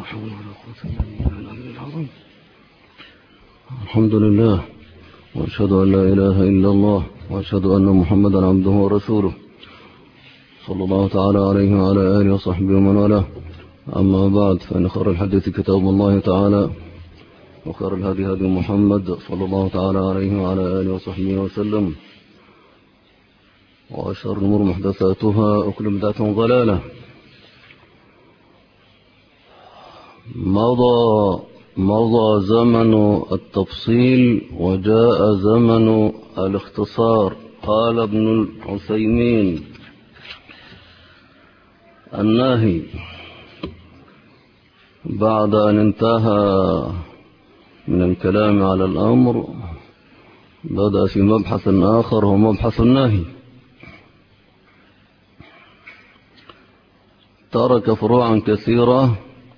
حول ولا قوة إلا بالله العلي العظيم. الحمد لله، وأشهد أن لا إله إلا الله، وأشهد أن محمدا عبده ورسوله، صلى الله تعالى عليه وعلى آله وصحبه ومن والاه. أما بعد، فإن خير الحديث كتاب الله تعالى، وخير الهدي هدي محمد صلى الله تعالى عليه وعلى آله وصحبه وسلم، وأشهر الأمور محدثاتها، وكل بدعة ضلالة. مضى زمن التفصيل وجاء زمن الاختصار. قال ابن العثيمين: النهي بعد أن انتهى من الكلام على الأمر بدأ في مبحث آخر، هو مبحث النهي. ترك فروعا كثيرة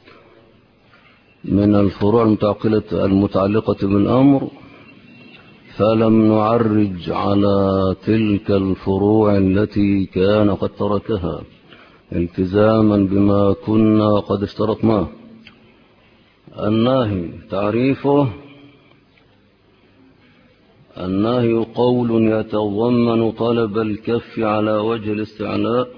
من الفروع المتعلقة بالأمر، فلم نعرج على تلك الفروع التي كان قد تركها التزاما بما كنا قد اشترطناه. النهي تعريفه: النهي قول يتضمن طلب الكف على وجه الاستعلاء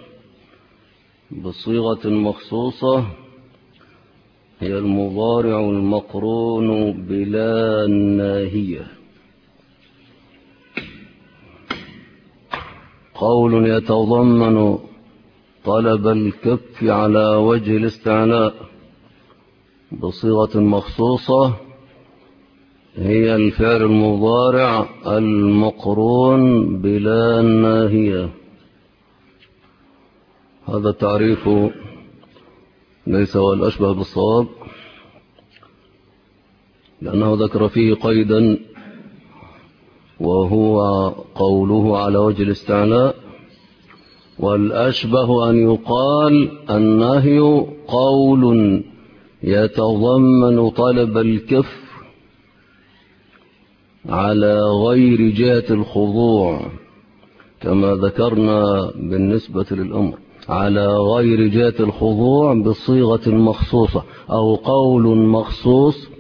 بصيغة مخصوصة، هي المضارع المقرون بلا ناهية. قول يتضمن طلب الكف على وجه الاستعلاء بصيغة مخصوصة، هي الفعل المضارع المقرون بلا ناهية. هذا التعريف ليس هو الأشبه بالصواب، لأنه ذكر فيه قيدا، وهو قوله على وجه الاستعلاء. والأشبه أن يقال النهي قول يتضمن طلب الكف على غير جهة الخضوع، كما ذكرنا بالنسبة للأمر، على غير جهة الخضوع بصيغة مخصوصة، أو قول مخصوص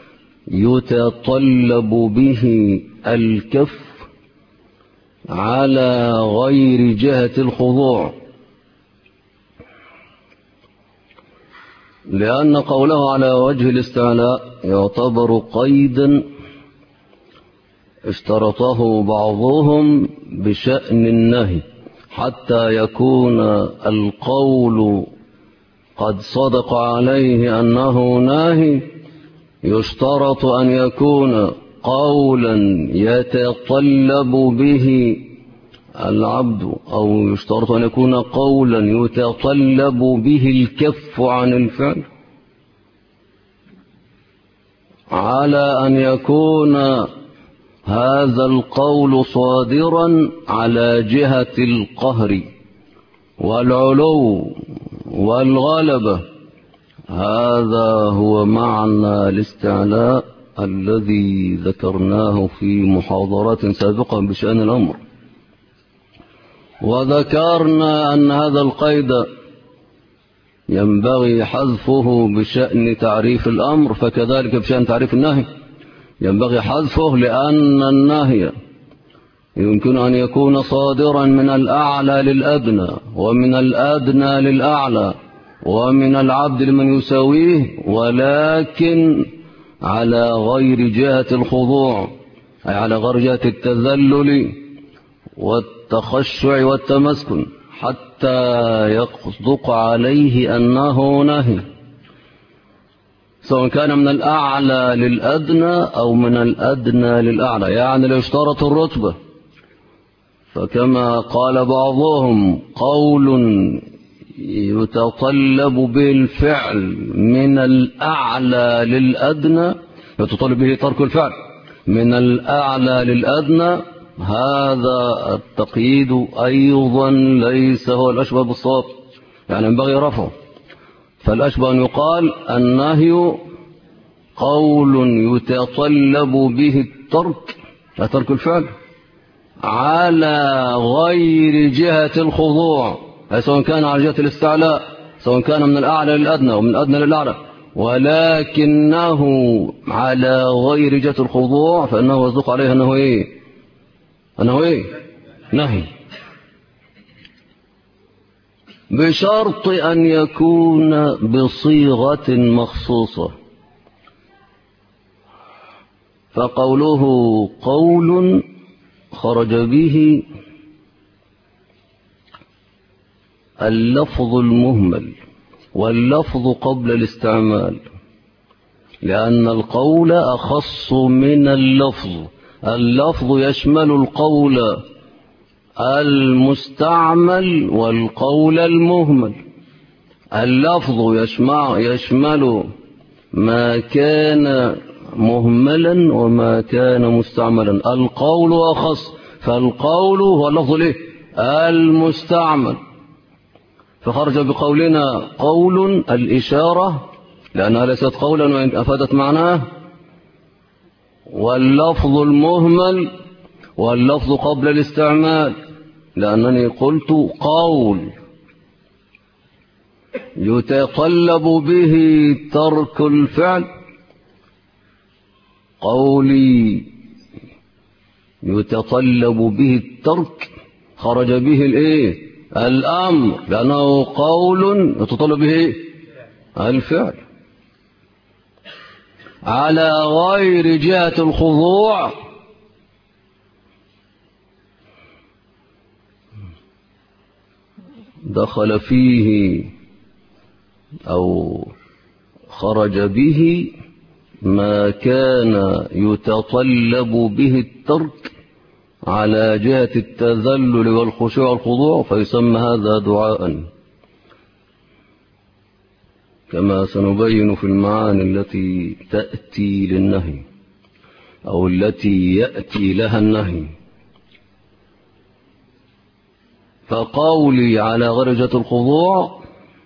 يتطلب به الكف على غير جهة الخضوع، لأن قوله على وجه الاستعلاء يعتبر قيدا اشترطه بعضهم بشأن النهي، حتى يكون القول قد صدق عليه أنه ناهي. يشترط أن يكون قولا يتطلب به العبد، أو يشترط أن يكون قولا يتطلب به الكف عن الفعل، على أن يكون هذا القول صادرا على جهة القهر والعلو والغلبة. هذا هو معنى الاستعلاء الذي ذكرناه في محاضرات سابقة بشأن الأمر، وذكرنا أن هذا القيد ينبغي حذفه بشأن تعريف الأمر، فكذلك بشأن تعريف النهي ينبغي حذفه، لأن النهي يمكن أن يكون صادرا من الأعلى للأدنى، ومن الأدنى للأعلى، ومن العبد لمن يساويه، ولكن على غير جهة الخضوع، أي على غير جهة التذلل والتخشع والتمسكن، حتى يصدق عليه أنه نهي، سواء كان من الأعلى للأدنى أو من الأدنى للأعلى. يعني لا يشترط الرتبة، فكما قال بعضهم قول يتطلب به الفعل من الأعلى للأدنى، يتطلب به ترك الفعل من الأعلى للأدنى، هذا التقييد أيضا ليس هو الأشبه بالصواب، يعني ينبغي رفعه. فالأشبه أن يقال النهي قول يتطلب به ترك الفعل على غير جهة الخضوع، سواء كان على جهة الاستعلاء، سواء كان من الأعلى للأدنى ومن الأدنى للأعلى، ولكنه على غير جهة الخضوع فإنه يصدق عليه أنه إيه نهي، بشرط أن يكون بصيغة مخصوصة. فقوله قول خرج به اللفظ المهمل واللفظ قبل الاستعمال، لأن القول أخص من اللفظ. اللفظ يشمل القول المستعمل والقول المهمل. اللفظ يشمل ما كان مهملا وما كان مستعملا. القول أخص، فالقول هو اللفظ المستعمل. فخرج بقولنا قول الإشارة لأنها ليست قولا وإن أفادت معناه، واللفظ المهمل واللفظ قبل الاستعمال، لأنني قلت قول يتطلب به ترك الفعل، قولي يتطلب به الترك خرج به الأمر، لأنه قول يتطلب به الفعل على غير جهة الخضوع. دخل فيه أو خرج به ما كان يتطلب به الترك على جهة التذلل والخشوع والخضوع، فيسمى هذا دعاء، كما سنبين في المعاني التي تأتي للنهي أو التي يأتي لها النهي. فقولي على غير جهة الخضوع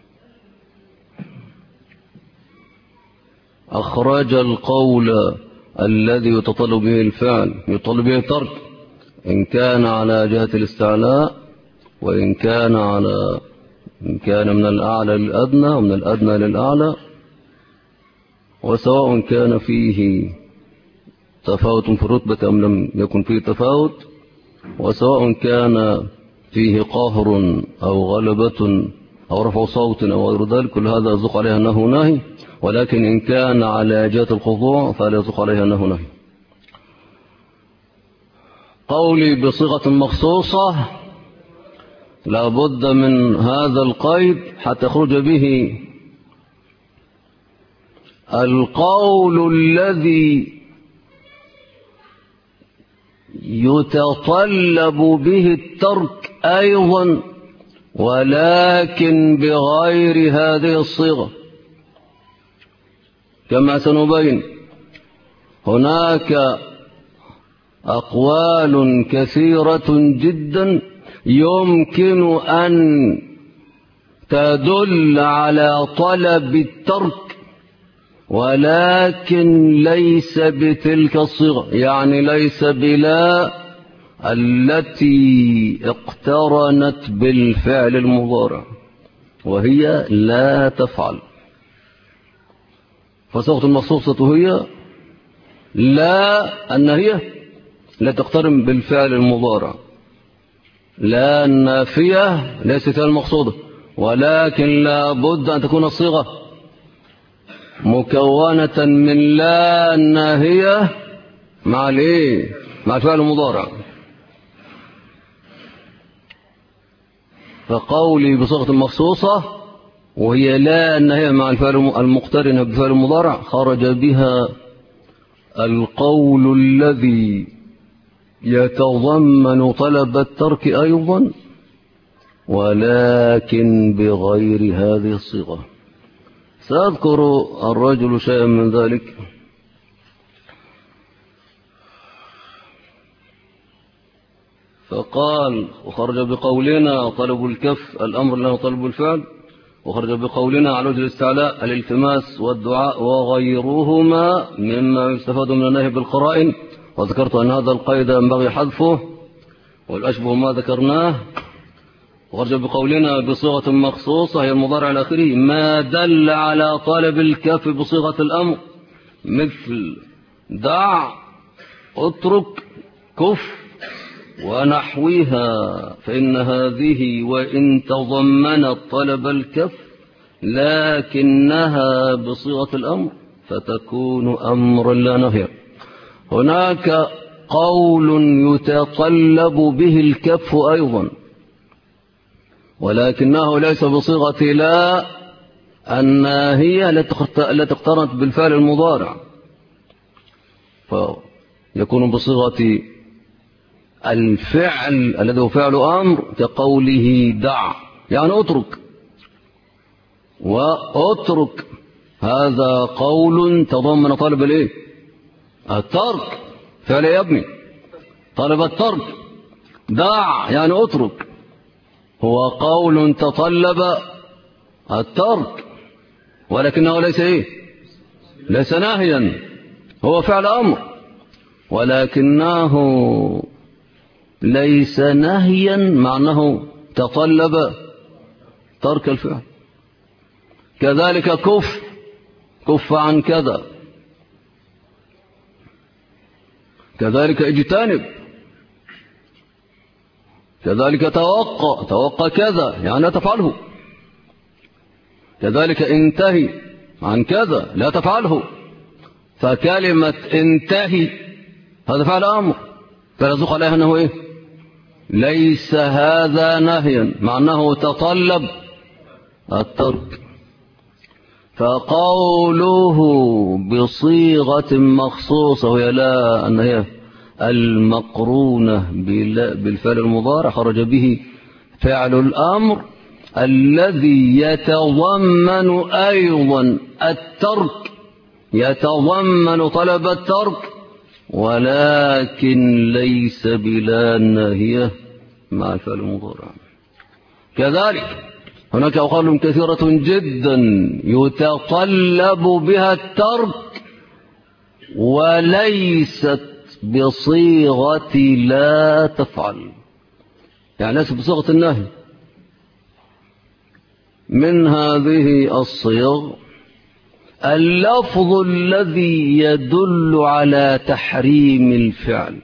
أخرج القول الذي يتطلب به الفعل يطلب به الترك، إن كان على جهة الاستعلاء وإن كان من الأعلى للأدنى ومن الأدنى للأعلى، وسواء كان فيه تفاوت في الرتبة أم لم يكن فيه تفاوت، وسواء كان فيه قهر أو غلبة أو رفع صوت أو غير ذلك، كل هذا يصدق عليه أنه نهي. ولكن إن كان على جهة الخضوع فلا يصدق عليه أنه نهي. قولي بصيغة مخصوصة لا بد من هذا القيد حتى يخرج به القول الذي يتطلب به الترك أيضا، ولكن بغير هذه الصيغة، كما سنبين. هناك أقوال كثيرة جدا يمكن أن تدل على طلب الترك، ولكن ليس بتلك الصيغة، يعني ليس بلا التي اقترنت بالفعل المضارع، وهي لا تفعل. فصيغة المخصوصة هي لا النهية لا تقترن بالفعل المضارع، لا النافية ليست المقصودة، ولكن لا بد أن تكون الصيغة مكونة من لا الناهية مع مع الفعل المضارع. فقولي بصيغة مخصوصة وهي لا الناهية مع الفعل المقترنة بفعل المضارع خرج بها القول الذي يتضمن طلب الترك أيضا، ولكن بغير هذه الصيغة. سأذكر الرجل شيئا من ذلك. فقال وخرج بقولنا طلب الكف الأمر له طلب الفعل، وخرج بقولنا على وجه الاستعلاء الالتماس والدعاء وغيرهما مما يستفاد من النهي بالقرائن. وذكرت أن هذا القيد ينبغي حذفه، والأشبه ما ذكرناه. وارجع بقولنا بصيغة مخصوصة هي المضارع الأخير ما دل على طلب الكف بصيغة الأمر مثل دع اترك كف ونحوها، فإن هذه وإن تضمنت طلب الكف لكنها بصيغة الأمر فتكون أمرا لا نهيا. هناك قول يتطلب به الكف أيضا ولكنه ليس بصيغة لا الناهية التي اقترنت بالفعل المضارع، فيكون بصيغة الفعل الذي هو فعل أمر كقوله دع يعني اترك، واترك هذا قول تضمن طلب الايه؟ الترك، فعل يا ابني طلب الترك. دع يعني اترك هو قول تطلب الترك ولكنه ليس ايه؟ ليس ناهيا، هو فعل أمر ولكنه ليس نهيا مع أنه تطلب ترك الفعل. كذلك كف عن كذا، كذلك اجتنب، كذلك توقع كذا يعني لا تفعله، كذلك انتهي عن كذا لا تفعله. فكلمة انتهي هذا فعل أمر فيصدق عليها أنه إيه؟ ليس هذا نهيا مع أنه تطلب الترك. فقوله بصيغة مخصوصة وهي لا أن هي المقرونة بالفعل المضارع خرج به فعل الأمر الذي يتضمن أيضا الترك، يتضمن طلب الترك ولكن ليس بلا ناهية مع الفعل المضارع. كذلك هناك أقوال كثيرة جدا يتطلب بها الترك وليست بصيغة لا تفعل، يعني ليست بصيغة النهي. من هذه الصيغ اللفظ الذي يدل على تحريم الفعل،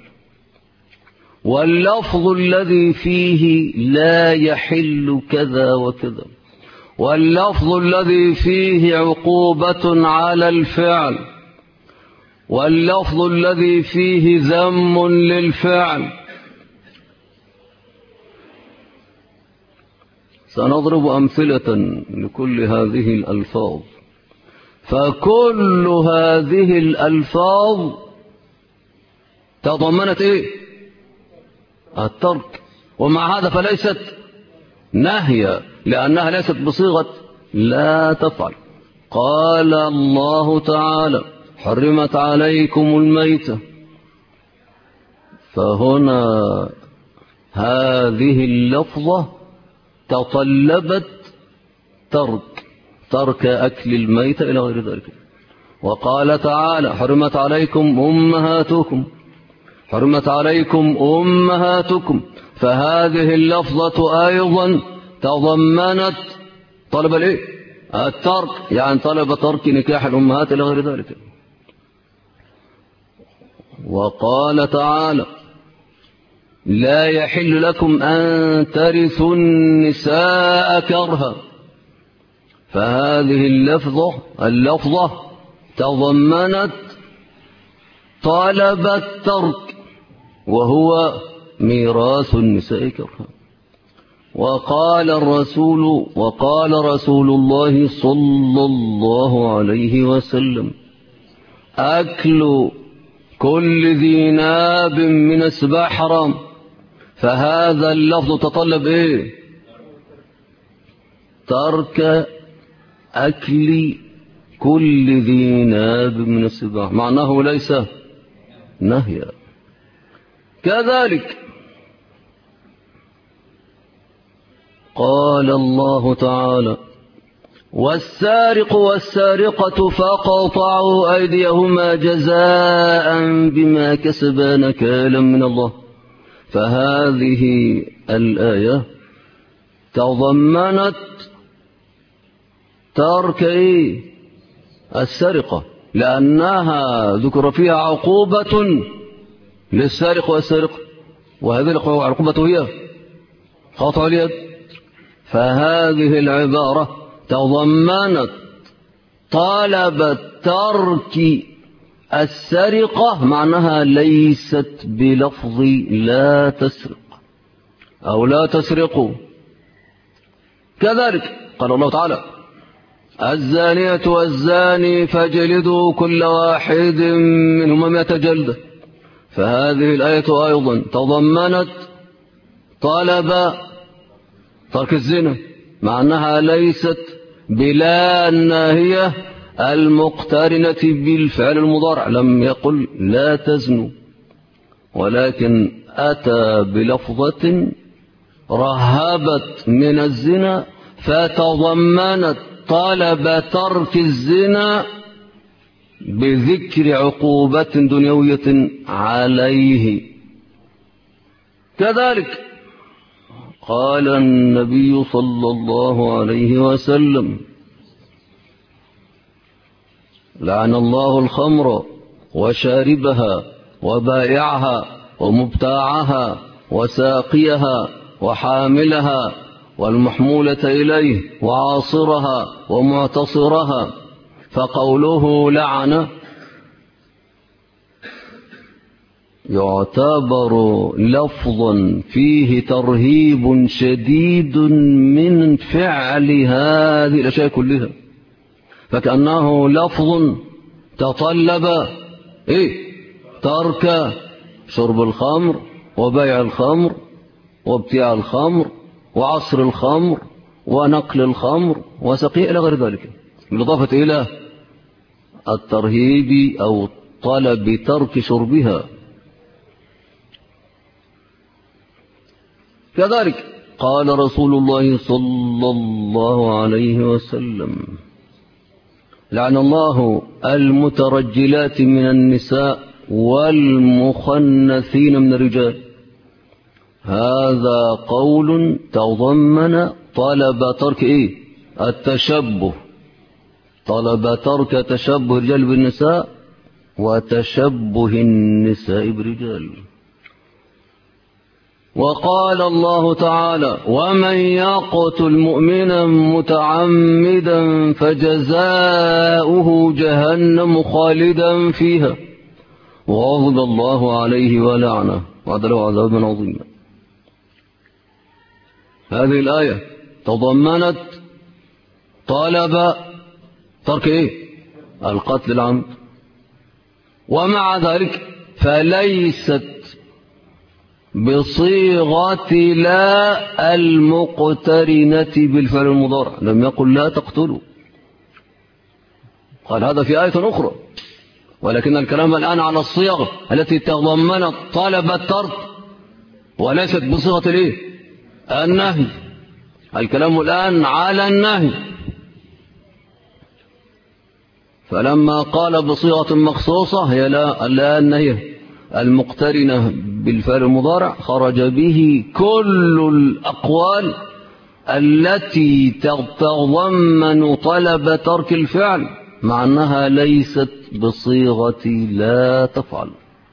واللفظ الذي فيه لا يحل كذا وكذا، واللفظ الذي فيه عقوبة على الفعل، واللفظ الذي فيه ذم للفعل. سنضرب أمثلة لكل هذه الألفاظ، فكل هذه الألفاظ تضمنت إيه؟ الترك، ومع هذا فليست نهيا لأنها ليست بصيغة لا تفعل. قال الله تعالى حرمت عليكم الميتة، فهنا هذه اللفظة تطلبت ترك أكل الميتة إلى غير ذلك. وقال تعالى حرمت عليكم أمهاتكم، حرمت عليكم أمهاتكم، فهذه اللفظة أيضا تضمنت طلب الايه؟ الترك، يعني طلب ترك نكاح الأمهات إلى غير ذلك. وقال تعالى لا يحل لكم أن ترثوا النساء كرها، فهذه اللفظة تضمنت طلب الترك وهو ميراث النساء كرها. وقال رسول الله صلى الله عليه وسلم أكل كل ذي ناب من السباع حرام، فهذا اللفظ تطلب ايه؟ ترك أكل كل ذي ناب من السباع، معناه ليس نهيا. كذلك قال الله تعالى والسارق والسارقة فقطعوا أيديهما جزاء بما كسبا نكالا من الله، فهذه الآية تضمنت ترك السرقة، لأنها ذكر فيها عقوبة للسارق والسارقة، وهذه العقوبة هي قطع اليد. فهذه العبارة تضمنت طلب ترك السرقة، معناها ليست بلفظ لا تسرق أو لا تسرقوا. كذلك قال الله تعالى: الزانية والزاني فاجلدوا كل واحد منهما 100 جلدة. فهذه الآية أيضا تضمنت طلب ترك الزنا، مع أنها ليست بلا الناهية المقترنة بالفعل المضارع، لم يقل لا تزنوا، ولكن أتى بلفظة رهبت من الزنا فتضمنت طلب ترك الزنا بذكر عقوبة دنيوية عليه. كذلك قال النبي صلى الله عليه وسلم: لعن الله الخمر وشاربها وبائعها ومبتاعها وساقيها وحاملها والمحمولة إليه وعاصرها ومعتصرها. فقوله لعن يعتبر لفظا فيه ترهيب شديد من فعل هذه الأشياء كلها، فكأنه لفظ تطلب ترك شرب الخمر وبيع الخمر وابتياع الخمر وعصر الخمر ونقل الخمر وسقيه إلى غير ذلك، بالإضافة إلى الترهيب أو طلب ترك شربها. كذلك قال رسول الله صلى الله عليه وسلم: لعن الله المترجلات من النساء والمخنثين من الرجال. هذا قول تضمن طلب ترك التشبه، طلب ترك تشبه الرجال بالنساء وتشبه النساء بالرجال. وقال الله تعالى: ومن يقتل مؤمنا متعمدا فجزاؤه جهنم خالدا فيها وغضب الله عليه ولعنه وأعد له عذابا عظيما. هذه الآية تضمنت طلب ترك القتل العمد، ومع ذلك فليست بصيغة لا المقترنة بالفعل المضارع، لم يقل لا تقتلوا، قال هذا في آية أخرى، ولكن الكلام الآن على الصيغ التي تضمنت طلب الترك وليست بصيغة النهي. الكلام الآن على النهي، فلما قال بصيغة مخصوصة هي لا النهي المقترنة بالفعل المضارع خرج به كل الأقوال التي تتضمن طلب ترك الفعل مع أنها ليست بصيغة لا تفعل.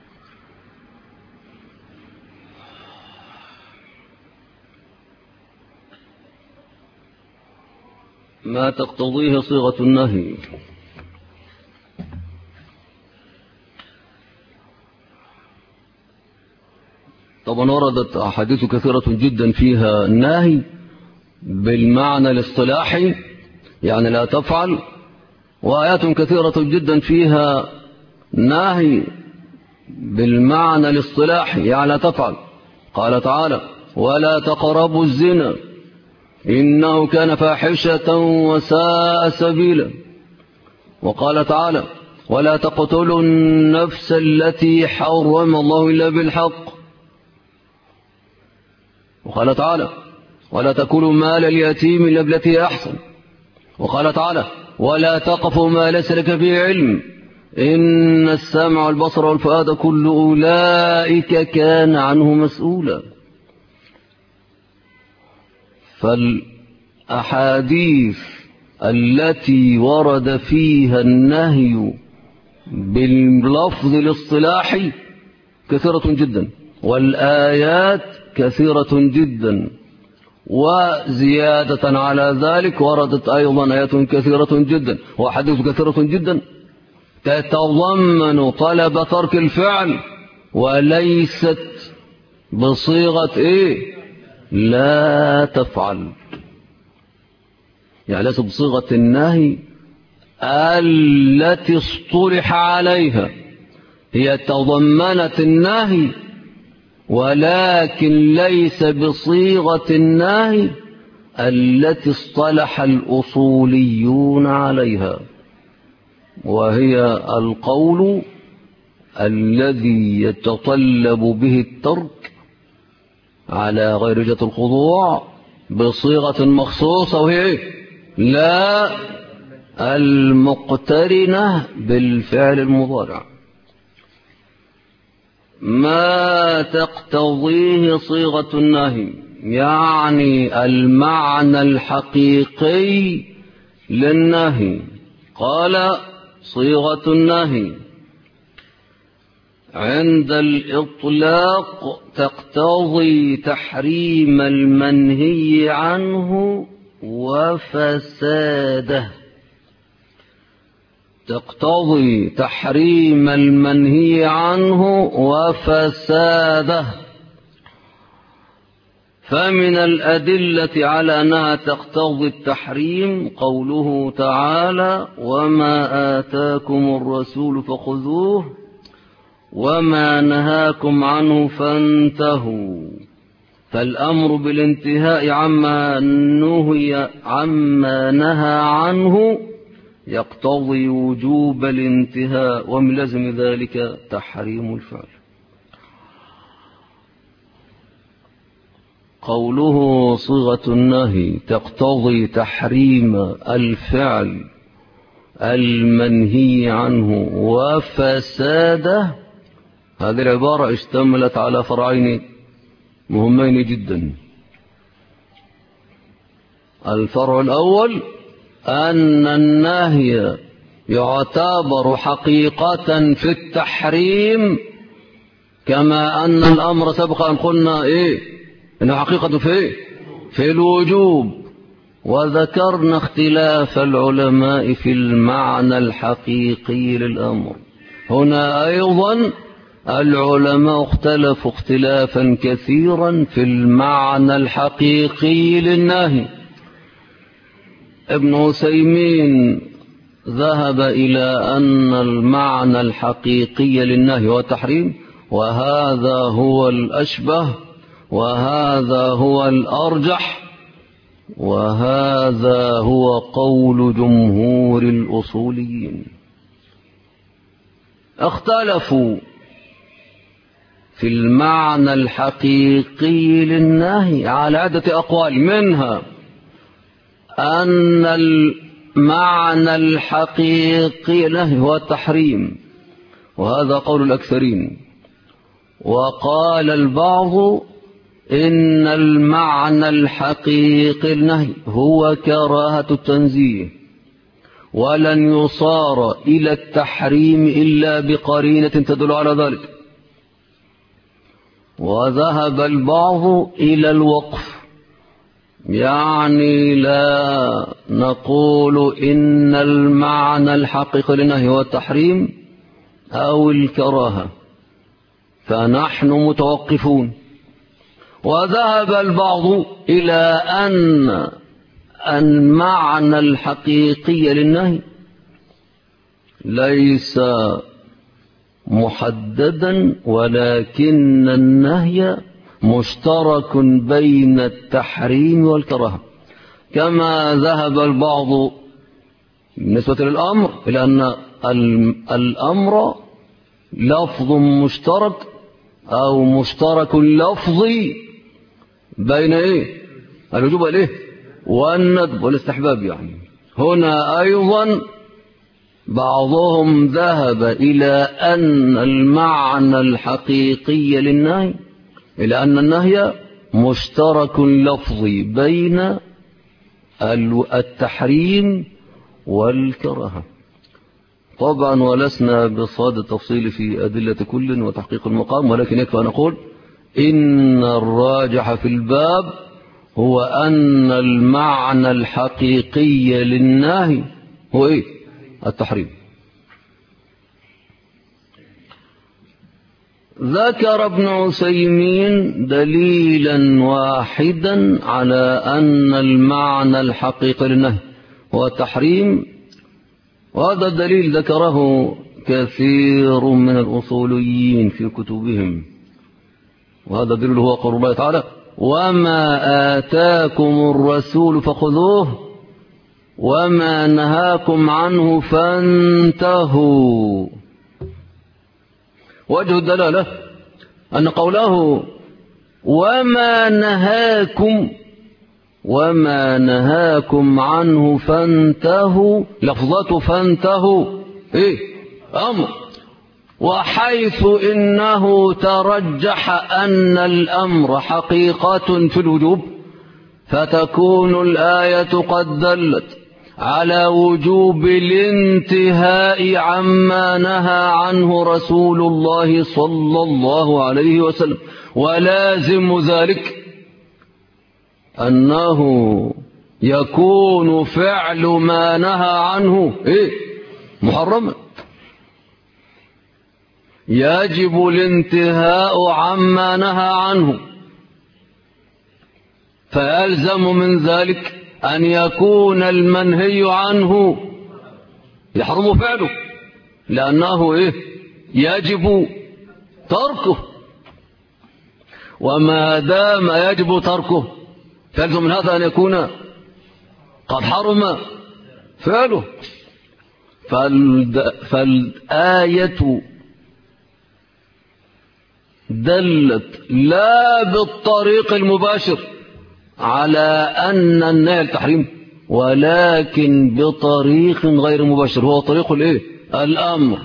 ما تقتضيه صيغة النهي. طبعا وردت أحاديث كثيرة جدا فيها النهي بالمعنى الاصطلاحي يعني لا تفعل، وآيات كثيرة جدا فيها نهي بالمعنى الاصطلاحي يعني لا تفعل. قال تعالى: ولا تقربوا الزنا إنه كان فاحشة وساء سبيلا. وقال تعالى: ولا تقتلوا النفس التي حرم الله إلا بالحق. وقال تعالى: ولا تأكلوا مال اليتيم إلا بالتي أحسن. وقال تعالى: ولا تقف ما ليس لك به علم إن السمع والبصر والفؤاد كل أولئك كان عنه مسؤولا. فالأحاديث التي ورد فيها النهي باللفظ الاصطلاحي كثيرة جدا، والآيات كثيرة جدا، وزيادة على ذلك وردت أيضا آيات كثيرة جدا وحديث كثيرة جدا تتضمن طلب ترك الفعل، وليست بصيغة لا تفعل، يعني ليست بصيغة النهي التي اصطلح عليها. هي تضمنت النهي ولكن ليس بصيغة النهي التي اصطلح الأصوليون عليها، وهي القول الذي يتطلب به الترك على غير جهة الخضوع بصيغة مخصوصة، وهي لا المقترنة بالفعل المضارع، ما تقتضيه صيغة النهي، يعني المعنى الحقيقي للنهي. قال صيغة النهي عند الإطلاق تقتضي تحريم المنهي عنه وفساده، تقتضي تحريم المنهي عنه وفساده. فمن الأدلة على أنها تقتضي التحريم قوله تعالى: وما آتاكم الرسول فخذوه وما نهاكم عنه فانتهوا. فالأمر بالانتهاء عما نهى عنه يقتضي وجوب الانتهاء، ومن لازم ذلك تحريم الفعل. قوله صيغة النهي تقتضي تحريم الفعل المنهي عنه وفساده، هذه العبارة اشتملت على فرعين مهمين جدا. الفرع الأول أن النهي يعتبر حقيقة في التحريم، كما أن الأمر سبق أن قلنا إنه حقيقة في الوجوب. وذكرنا اختلاف العلماء في المعنى الحقيقي للأمر. هنا أيضا العلماء اختلفوا اختلافا كثيرا في المعنى الحقيقي للنهي. ابن عثيمين ذهب إلى أن المعنى الحقيقي للنهي هو التحريم، وهذا هو الأشبه، وهذا هو الأرجح، وهذا هو قول جمهور الأصوليين. اختلفوا في المعنى الحقيقي للنهي على عدة أقوال، منها أن المعنى الحقيقي له هو التحريم، وهذا قول الأكثرين. وقال البعض إن المعنى الحقيقي للنهي هو كراهة التنزيه، ولن يصار إلى التحريم إلا بقرينة تدل على ذلك. وذهب البعض إلى الوقف، يعني لا نقول إن المعنى الحقيقي للنهي هو التحريم أو الكراهة، فنحن متوقفون. وذهب البعض إلى أن المعنى الحقيقي للنهي ليس محددا، ولكن النهي مشترك بين التحريم والكراهة، كما ذهب البعض بالنسبة للأمر إلى أن الأمر لفظ مشترك أو مشترك لفظي بين الوجوب والندب والاستحباب. يعني هنا أيضا بعضهم ذهب إلى أن المعنى الحقيقي للنهي إلى أن النهي مشترك لفظي بين التحريم والكراهة. طبعا ولسنا بصدد التفصيل في أدلة كل وتحقيق المقام، ولكن يكفي أن أقول إن الراجح في الباب هو أن المعنى الحقيقي للنهي هو إيه؟ التحريم. ذكر ابن عثيمين دليلا واحدا على أن المعنى الحقيقي للنهي هو التحريم، وهذا الدليل ذكره كثير من الأصوليين في كتبهم، وهذا الدليل هو قول الله تعالى: وما آتاكم الرسول فخذوه وما نهاكم عنه فانتهوا. وجه الدلالة أن قوله وما نهاكم عنه فانتهوا، لفظة فانتهوا إيه؟ أمر، وحيث إنه ترجح أن الأمر حقيقة في الوجوب فتكون الآية قد دلت على وجوب الانتهاء عما نهى عنه رسول الله صلى الله عليه وسلم، ولازم ذلك أنه يكون فعل ما نهى عنه إيه؟ محرما. يجب الانتهاء عما نهى عنه، فيلزم من ذلك أن يكون المنهي عنه يحرم فعله، لأنه إيه؟ يجب تركه، وما دام يجب تركه فيلزم من هذا أن يكون قد حرم فعله. فالآية دلت لا بالطريق المباشر على أن النهي التحريم، ولكن بطريق غير مباشر، هو طريق الايه؟ الأمر.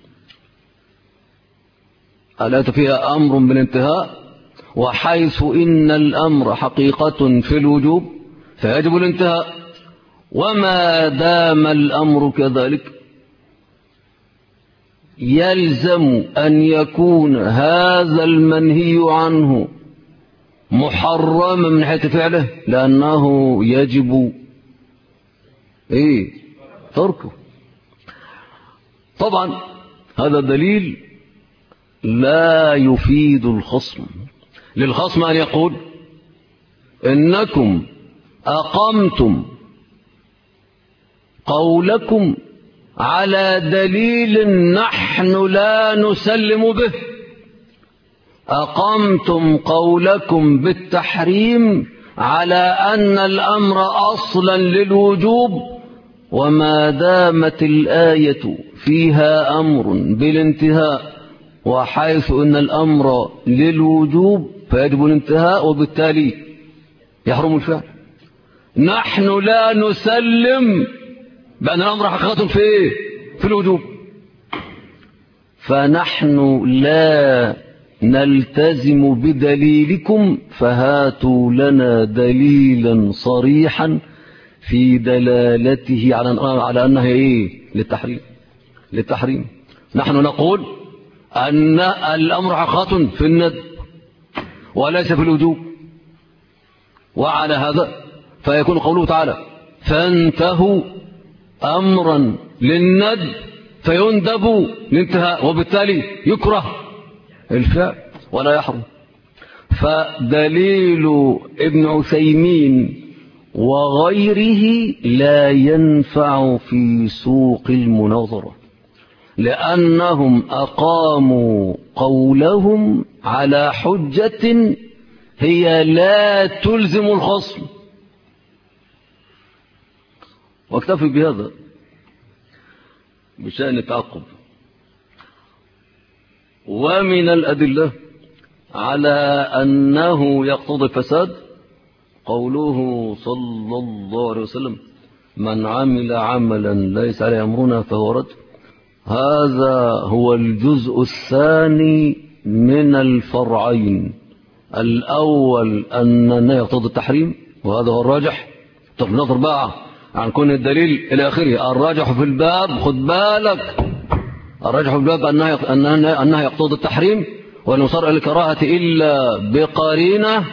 الآية فيها أمر بالانتهاء، وحيث إن الأمر حقيقة في الوجوب فيجب الانتهاء، وما دام الأمر كذلك يلزم أن يكون هذا المنهي عنه محرما من حيث فعله، لأنه يجب تركه. طبعا هذا دليل لا يفيد الخصم. للخصم أن يقول إنكم أقمتم قولكم على دليل نحن لا نسلم به، أقمتم قولكم بالتحريم على أن الأمر أصلا للوجوب، وما دامت الآية فيها أمر بالانتهاء وحيث أن الأمر للوجوب فيجب الانتهاء، وبالتالي يحرم الفعل. نحن لا نسلم بأن الأمر حقيقة في الوجوب، فنحن لا نلتزم بدليلكم، فهاتوا لنا دليلا صريحا في دلالته على أنها للتحريم. نحن نقول أن الأمر حقيقة في الندب وليس في الوجوب، وعلى هذا فيكون قوله تعالى فانتهوا أمرا للندب فيندب الانتهاء، وبالتالي يكره الفعل ولا يحرم. فدليل ابن عثيمين وغيره لا ينفع في سوق المناظرة، لأنهم أقاموا قولهم على حجة هي لا تلزم الخصم. واكتفي بهذا بشأن التعقب. ومن الأدلة على أنه يقتضي الفساد قوله صلى الله عليه وسلم من عمل عملا ليس عليه أمرنا فهو رد. هذا هو الجزء الثاني من الفرعين الأول أن النهي يقتضي التحريم وهذا هو الراجح. طب نظر بقى عن كون الدليل إلى آخره. الراجح في الباب، خد بالك، الراجح في الباب أنها يقتضي التحريم ولم يصار إلى الكراهة إلا بقرينة،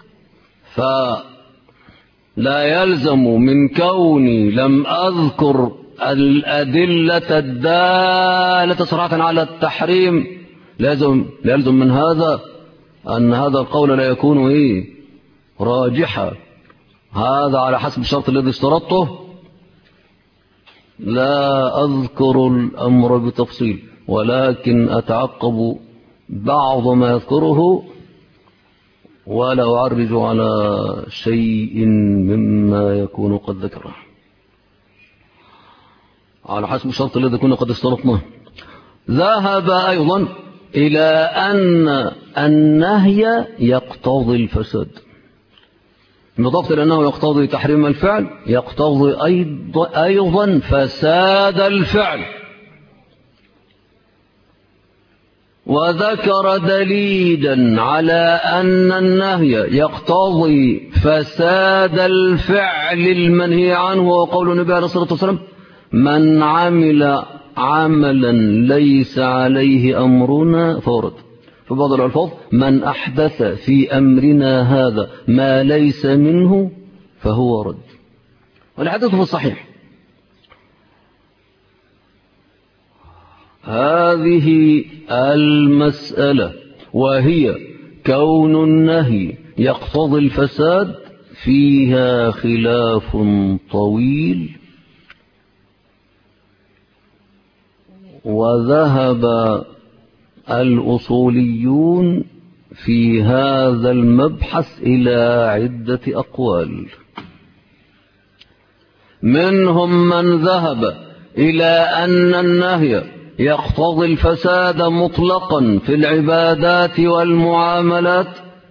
فلا يلزم من كوني لم أذكر الأدلة الدالة صراحة على التحريم يلزم من هذا أن هذا القول لا يكون راجحا. هذا على حسب الشرط الذي اشترطته. لا أذكر الأمر بتفصيل ولكن أتعقب بعض ما يذكره ولا أعرج على شيء مما يكون قد ذكره على حسب الشرط الذي كنا قد اشترطناه. ذهب أيضا إلى أن النهي يقتضي الفساد، بالإضافة إلى أنه يقتضي تحريم الفعل يقتضي أيضا فساد الفعل. وذكر دليلا على أن النهي يقتضي فساد الفعل المنهي عنه، وقول النبي عليه الصلاة والسلام: من عمل عملا ليس عليه أمرنا فورد. في بعض الألفاظ: من أحدث في أمرنا هذا ما ليس منه فهو رد. والحديث في الصحيح. هذه المسألة وهي كون النهي يقتضي الفساد فيها خلاف طويل، وذهب الأصوليون في هذا المبحث إلى عدة أقوال. منهم من ذهب إلى أن النهي يقتضي الفساد مطلقا في العبادات والمعاملات،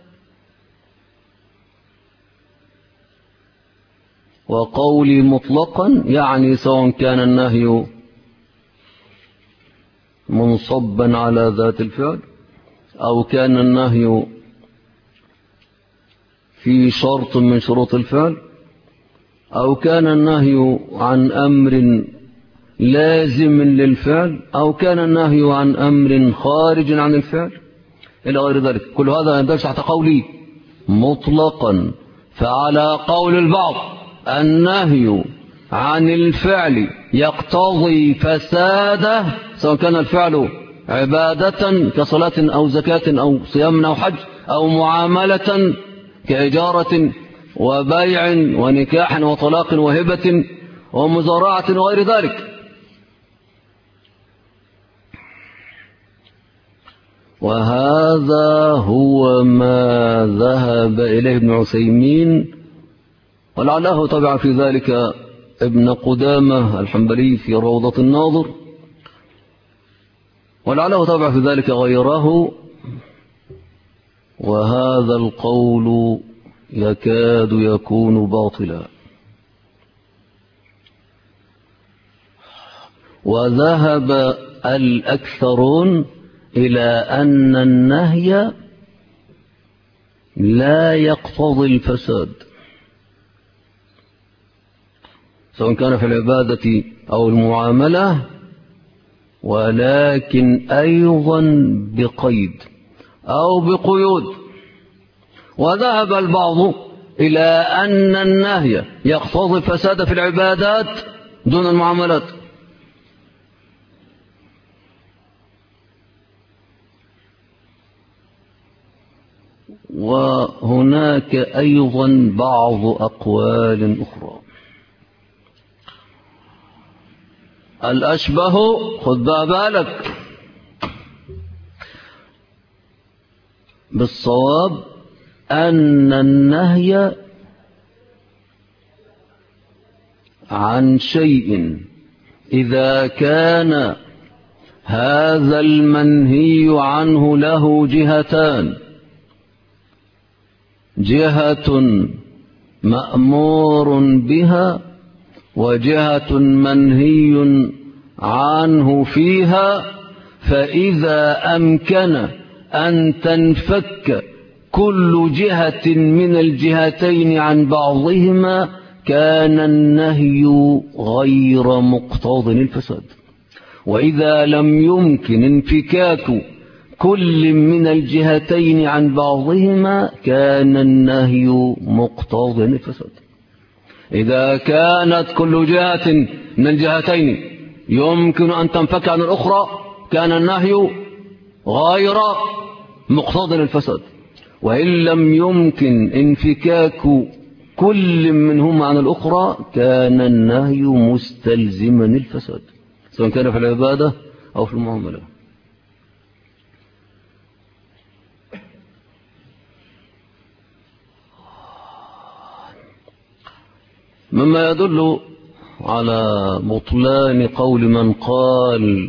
وقولي مطلقا يعني سواء كان النهي منصبا على ذات الفعل أو كان النهي في شرط من شروط الفعل أو كان النهي عن أمر لازم للفعل أو كان النهي عن أمر خارج عن الفعل إلى غير ذلك. كل هذا يندرج تحت قولي مطلقا. فعلى قول البعض النهي عن الفعل يقتضي فساده سواء كان الفعل عبادة كصلاة أو زكاة أو صيام أو حج، أو معاملة كإجارة وبيع ونكاح وطلاق وهبة ومزارعة وغير ذلك. وهذا هو ما ذهب إليه ابن عثيمين، ولعله طبع في ذلك ابن قدامة الحنبلي في روضة الناظر، ولعله طبع في ذلك غيره. وهذا القول يكاد يكون باطلا. وذهب الأكثرون إلى أن النهي لا يقتضي الفساد سواء كان في العبادة أو المعاملة، ولكن أيضا بقيد أو بقيود. وذهب البعض إلى أن النهي يقتضي الفساد في العبادات دون المعاملات، وهناك أيضا بعض أقوال أخرى. الأشبه، خذ بالك، بالصواب أن النهي عن شيء إذا كان هذا المنهي عنه له جهتان: جهة مأمور بها وجهة منهي عنه فيها، فإذا أمكن أن تنفك كل جهة من الجهتين عن بعضهما كان النهي غير مقتضٍ الفساد. وإذا لم يمكن انفكاك كل من الجهتين عن بعضهما كان النهي مقتضٍ الفساد. إذا كانت كل جهة من الجهتين يمكن أن تنفك عن الأخرى كان النهي غير مقتضٍ الفساد. وإن لم يمكن انفكاك كل منهما عن الأخرى كان النهي مستلزما الفساد، سواء كان في العبادة أو في المعاملة. مما يدل على بطلان قول من قال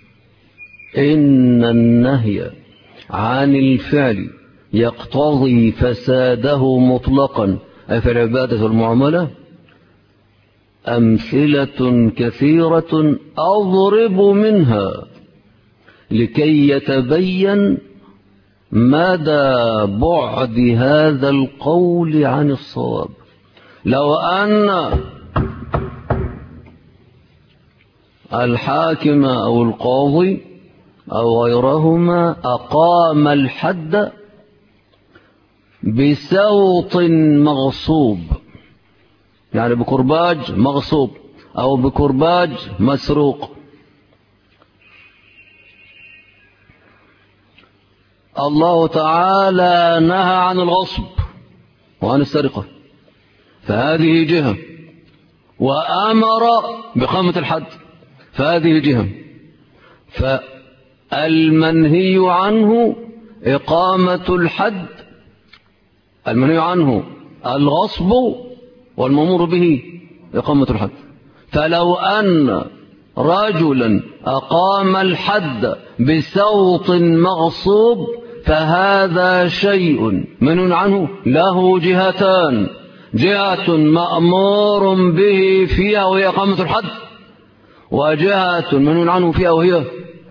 إن النهي عن الفعل يقتضي فساده مطلقا أي في العبادة والمعاملة أمثلة كثيرة أضرب منها لكي يتبين مدى بعد هذا القول عن الصواب. لو أن الحاكم أو القاضي أو غيرهما أقام الحد بسوط مغصوب، يعني بكرباج مغصوب أو بكرباج مسروق، الله تعالى نهى عن الغصب وعن السرقة، فهذه جهة، وأمر بإقامة الحد فهذه جهة. فالمنهي عنه إقامة الحد، المنهي عنه الغصب، والمأمور به إقامة الحد. فلو أن رجلا أقام الحد بسوط مغصوب فهذا شيء منهي عنه له جهتان، جهة مأمور به فيها وهي إقامة الحد، وجهة منهي عنه فيها وهي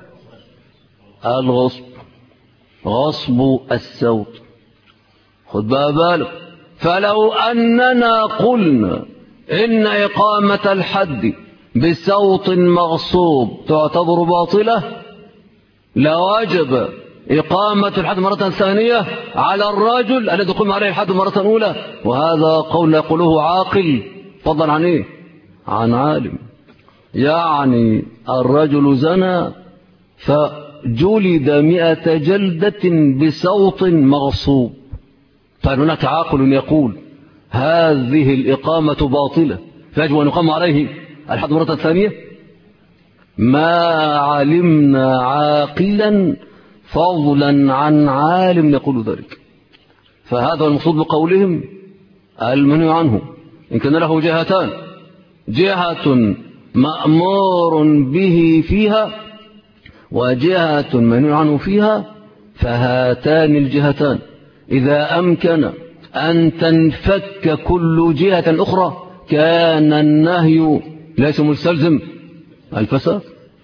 الغصب، غصب السوط. خذ بالك. فلو أننا قلنا إن إقامة الحد بسوط مغصوب تعتبر باطلة لواجب إقامة الحد مرة ثانية على الرجل الذي قام عليه الحد مرة أولى، وهذا قول يقوله عاقل فضلا عن إيه؟ عن عالم. يعني الرجل زنى فجلد 100 جلدة بسوط مغصوب، فهناك عاقل يقول هذه الإقامة باطلة فيجب أن يقام عليه الحد مرة ثانية؟ ما علمنا عاقلا فضلا عن عالم يقول ذلك. فهذا المقصود بقولهم المنهي عنه إن كان له جهتان، جهة مأمور به فيها وجهة منهي عنه فيها، فهاتان الجهتان إذا أمكن أن تنفك كل جهة أخرى كان النهي ليس مستلزم الفساد.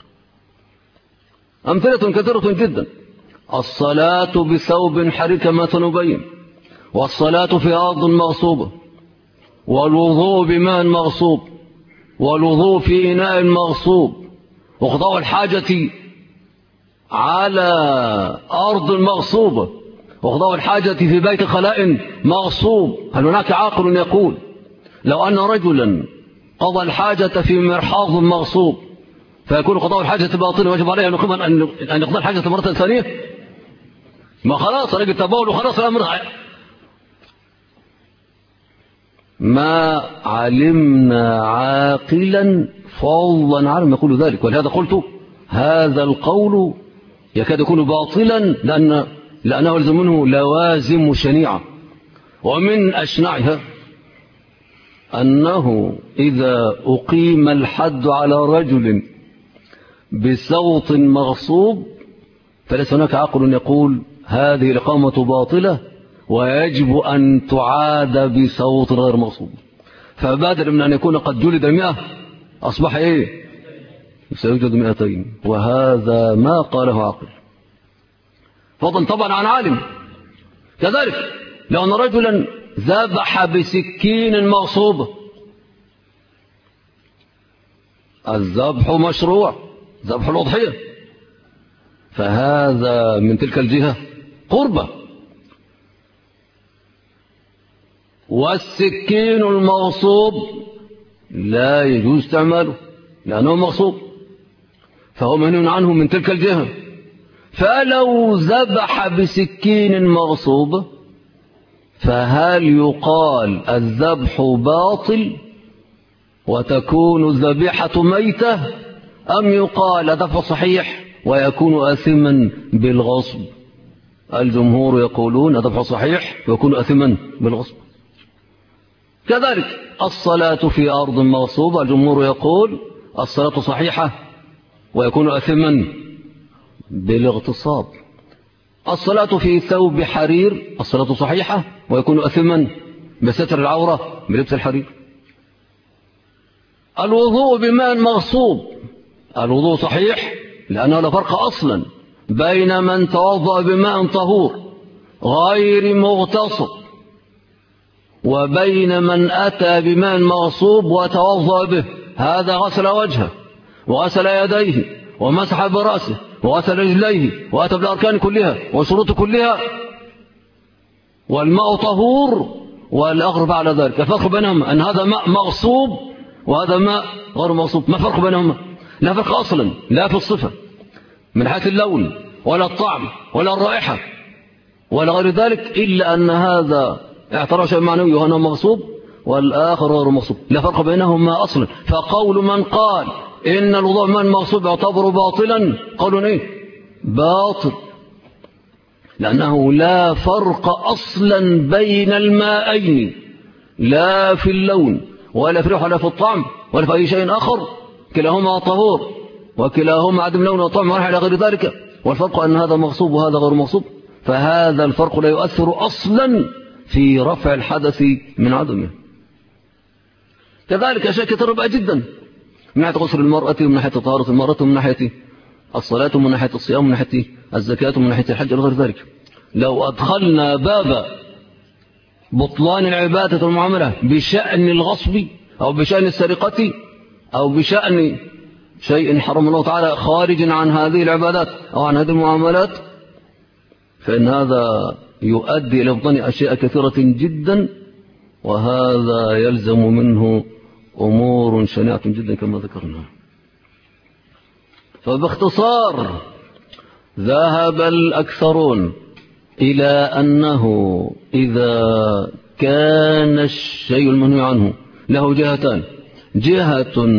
أمثلة كثيرة جدا. الصلاة بثوب حرير كما سنبين، والصلاة في أرض مغصوبة، والوضوء بماء مغصوب، والوضوء في إناء مغصوب، وقضاء الحاجة على أرض مغصوبة، وقضاء الحاجة في بيت خلاء مغصوب. هل هناك عاقل يقول لو أن رجلا قضى الحاجة في مرحاض مغصوب فيكون قضاء الحاجة باطلا ويجب عليه أن يقضى الحاجة مرة ثانية؟ ما خلاص رجل تبول وخلاص الأمر. ما علمنا عاقلا فضلا عنه يقول ذلك. ولهذا قلت هذا القول يكاد يكون باطلا لأنه يلزم منه لوازم شنيعة، ومن أشنعها أنه إذا أقيم الحد على رجل بصوت مغصوب فليس هناك عقل يقول هذه الإقامة باطلة ويجب أن تعاد بصوت غير مغصوب. فبادر من أن يكون قد جلد 100 أصبح إيه؟ سيوجد 200، وهذا ما قاله عقل فضلا طبعا عن عالم. كذلك لو أن رجلا ذبح بسكين مغصوبة، الذبح مشروع، ذبح الأضحية، فهذا من تلك الجهة قربة. والسكين المغصوب لا يجوز استعماله لأنه مغصوب، فهو منهي عنه من تلك الجهة. فلو ذبح بسكين مغصوب فهل يقال الذبح باطل وتكون الذبيحة ميتة، أم يقال الذبح صحيح ويكون آثما بالغصب؟ الجمهور يقولون الذبح صحيح ويكون آثما بالغصب. كذلك الصلاة في أرض مغصوبة، الجمهور يقول الصلاة صحيحة ويكون آثما بالاغتصاب. الصلاة في ثوب حرير، الصلاة صحيحة ويكون آثما بستر العورة بلبس الحرير. الوضوء بماء مغصوب، الوضوء صحيح لأنه لا فرق أصلا بين من توضأ بماء طهور غير مغتصب وبين من أتى بماء مغصوب وتوضأ به. هذا غسل وجهه وغسل يديه ومسح برأسه وغسل رجليه وأتى بالأركان كلها وشروط كلها، والماء طهور والأغرب على ذلك. الفرق بينهما أن هذا ماء مغصوب وهذا ماء غير مغصوب. ما فرق بينهما؟ لا فرق أصلا، لا في الصفة من حيث اللون ولا الطعم ولا الرائحة ولا غير ذلك، إلا أن هذا اعترى شيء معنوي وهنا مغصوب والآخر غير مغصوب، لا فرق بينهما أصلا. فقول من قال إن الوضوء من مغصوب يعتبر باطلا قول إيه؟ باطل، لأنه لا فرق أصلا بين الماءين، لا في اللون ولا في الريح ولا في الطعم ولا في أي شيء آخر، كلاهما طهور وكلاهما عدم لون وطعم وريح إلى غير ذلك، والفرق أن هذا مغصوب وهذا غير مغصوب. فهذا الفرق لا يؤثر أصلا في رفع الحدث من عدمه. كذلك أشياء كثيرة بقى جدا، من ناحية غسل المرأة ومن ناحية طهارة المرأة ومن ناحية الصلاة ومن ناحية الصيام ومن ناحية الزكاة ومن ناحية الحج وغير ذلك. لو أدخلنا باب بطلان العبادة والمعاملة بشأن الغصب أو بشأن السرقة أو بشأن شيء حرم الله تعالى خارج عن هذه العبادات أو عن هذه المعاملات، فإن هذا يؤدي إلى بطلان أشياء كثيرة جدا، وهذا يلزم منه أمور شنيعة جدا كما ذكرنا. فباختصار ذهب الأكثرون إلى أنه إذا كان الشيء المنهي عنه له جهتان، جهة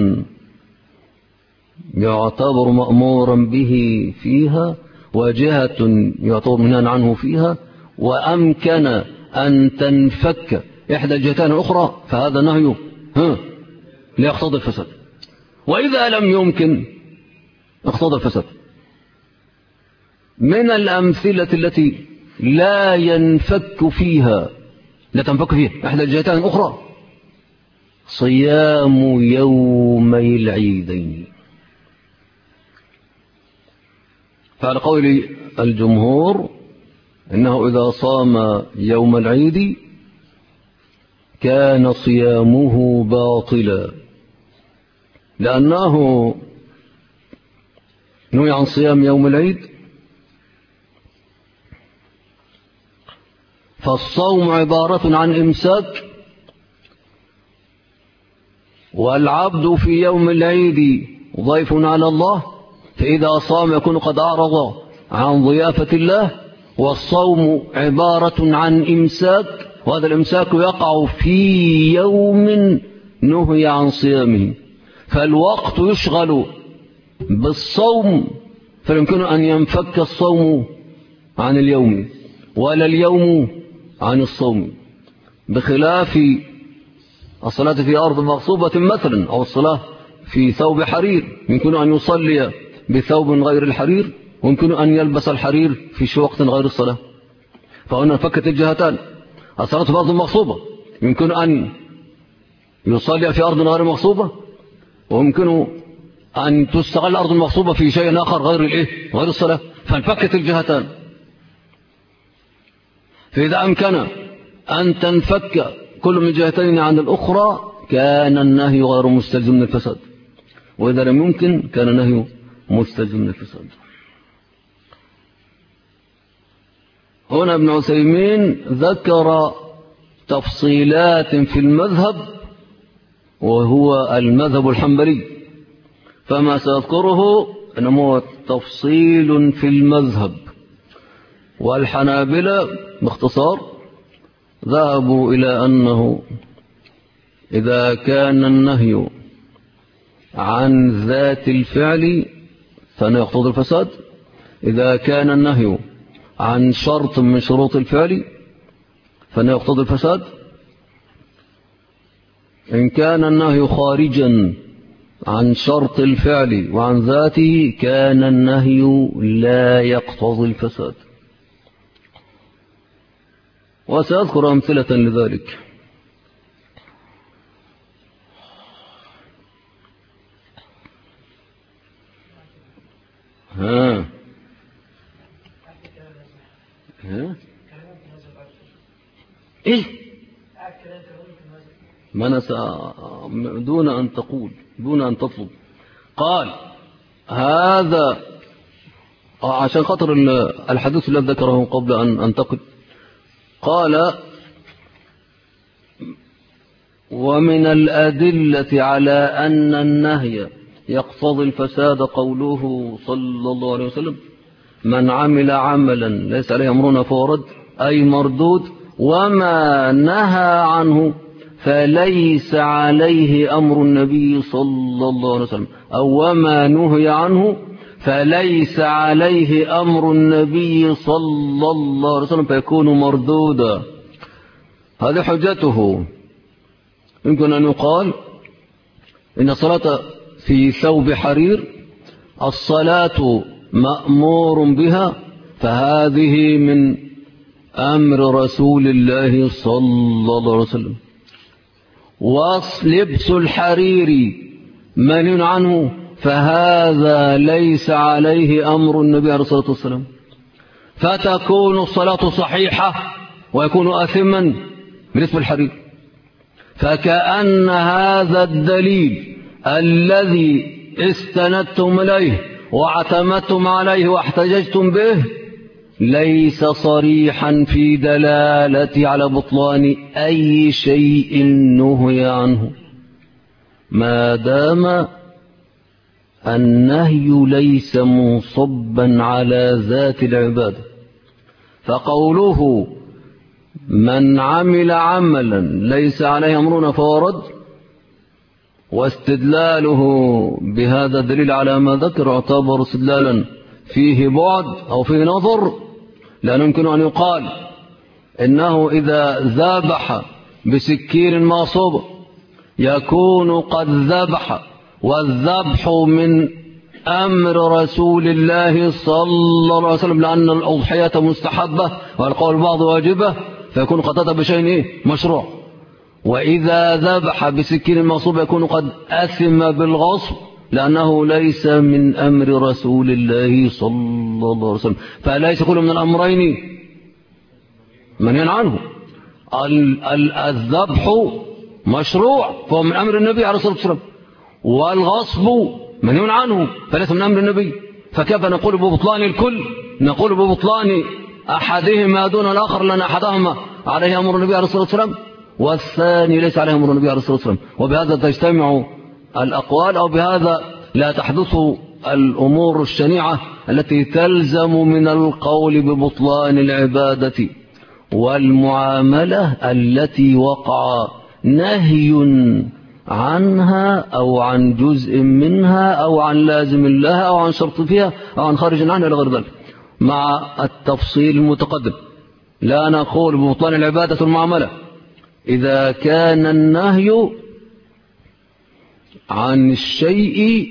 يعتبر مأمورا به فيها وجهة يعتبر منهيا عنه فيها، وأمكن أن تنفك إحدى الجهتين الأخرى فهذا نهي ليقتضي الفساد، وإذا لم يمكن اقتضى الفساد. من الأمثلة التي لا ينفك فيها لا تنفك فيها إحدى الجهتين الأخرى صيام يومي العيدين. فعلى قول الجمهور إنه إذا صام يوم العيد كان صيامه باطلا، لأنه نهي عن صيام يوم العيد، فالصوم عبارة عن إمساك، والعبد في يوم العيد ضيف على الله، فإذا صام يكون قد أعرض عن ضيافة الله، والصوم عبارة عن إمساك، وهذا الإمساك يقع في يوم نهي عن صيامه، فالوقت يشغل بالصوم فيمكن أن ينفك الصوم عن اليوم ولا اليوم عن الصوم، بخلاف الصلاة في أرض مغصوبة مثلا أو الصلاة في ثوب حرير، يمكن أن يصلي بثوب غير الحرير ويمكن أن يلبس الحرير في وقت غير الصلاة، فهنا انفكت الجهتان. الصلاة في أرض مغصوبة يمكن أن يصلي في أرض غير مغصوبة، ويمكن أن تستغل الأرض المغصوبة في شيء آخر غير الصلاة، فانفكت الجهتان. فإذا أمكن أن تنفك كل من جهتين عن الأخرى كان النهي غير مستلزم من الفساد، وإذا لم يمكن كان النهي مستلزم من الفساد. هنا ابن عثيمين ذكر تفصيلات في المذهب وهو المذهب الحنبلي، فما سأذكره إنما هو تفصيل في المذهب. والحنابلة باختصار ذهبوا إلى أنه إذا كان النهي عن ذات الفعل فإنه يقتضي الفساد، إذا كان النهي عن شرط من شروط الفعل فإنه يقتضي الفساد، إن كان النهي خارجا عن شرط الفعل وعن ذاته كان النهي لا يقتضي الفساد. وسأذكر أمثلة لذلك. ها إيه ما أنا دون أن تقول، دون أن تطلب. قال هذا عشان خاطر الحديث الذي ذكره قبل أن أنتقل. قال ومن الأدلة على أن النهي يقتضي الفساد قوله صلى الله عليه وسلم من عمل عملا ليس عليه أمرنا فهو رد، أي مردود، وما نهى عنه فليس عليه أمر النبي صلى الله عليه وسلم، أو وما نهي عنه فليس عليه أمر النبي صلى الله عليه وسلم فيكون مردودا. هذه حجته. يمكن أن يقال إن الصلاة في ثوب حرير الصلاة مأمور بها، فهذه من أمر رسول الله صلى الله عليه وسلم. ولبس الحرير منهي عنه، فهذا ليس عليه أمر النبي عليه الصلاة والسلام، فتكون الصلاة صحيحة ويكون آثما بلبس الحرير. فكأن هذا الدليل الذي استندتم إليه واعتمدتم عليه واحتججتم به ليس صريحا في دلالة على بطلان أي شيء نهي عنه، ما دام النهي ليس منصبا على ذات العبادة. فقوله من عمل عملا ليس عليه أمرنا فهو رد، واستدلاله بهذا الدليل على ما ذكر اعتبر استدلالا فيه بعد أو فيه نظر، لا يمكن أن يقال إنه إذا ذبح بسكين مصوب يكون قد ذبح، والذبح من أمر رسول الله صلى الله عليه وسلم، لأن الأضحية مستحبة والقول بعض واجبة، فيكون قد أتى بشيء مشروع. وإذا ذبح بسكين مصوب يكون قد أثم بالغصب، لأنه ليس من أمر رسول الله صلى الله عليه وسلم. فليس كل من الأمرين منهي عنه. الذبح مشروع فهو من أمر النبي عليه الصلاة والسلام، والغصب منهي عنه فليس من أمر النبي. فكيف نقول ببطلان الكل؟ نقول ببطلان أحدهما دون الآخر، لأن أحدهما عليه أمر النبي عليه الصلاة والسلام والثاني ليس عليه أمر النبي عليه الصلاة والسلام. وبهذا تجتمع الأقوال، أو بهذا لا تحدث الأمور الشنيعة التي تلزم من القول ببطلان العبادة والمعاملة التي وقع نهي عنها أو عن جزء منها أو عن لازم لها أو عن شرط فيها أو عن خارج عنها إلى غير ذلك. مع التفصيل المتقدم لا نقول ببطلان العبادة والمعاملة إذا كان النهي عن الشيء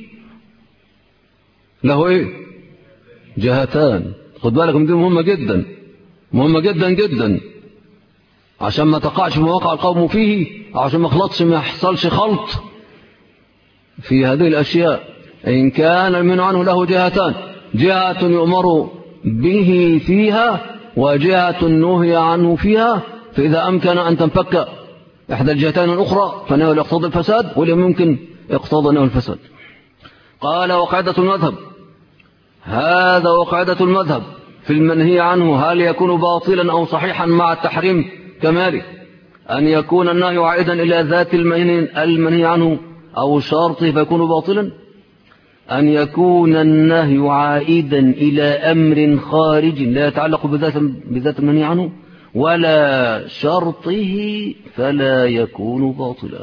له إيه؟ جهتان. خد بالكم دي مهمة جدا، مهمة جدا جدا، عشان ما تقعش في مواقع القوم فيه، عشان ما يحصلش خلط في هذه الأشياء. إن كان المنع عنه له جهتان، جهة يؤمر به فيها وجهة نهي عنه فيها، فإذا أمكن أن تنفك إحدى الجهتين الأخرى فإنه يقتضي الفساد، ولم يمكن اقتضى أنه الفساد. قال وقاعدة المذهب، هذا وقاعدة المذهب في المنهي عنه هل يكون باطلا أو صحيحا مع التحريم كماله، أن يكون النهي عائدا إلى ذات المنهي عنه أو شرطه فيكون باطلا، أن يكون النهي عائدا إلى أمر خارج لا يتعلق بذات المنهي عنه ولا شرطه فلا يكون باطلا.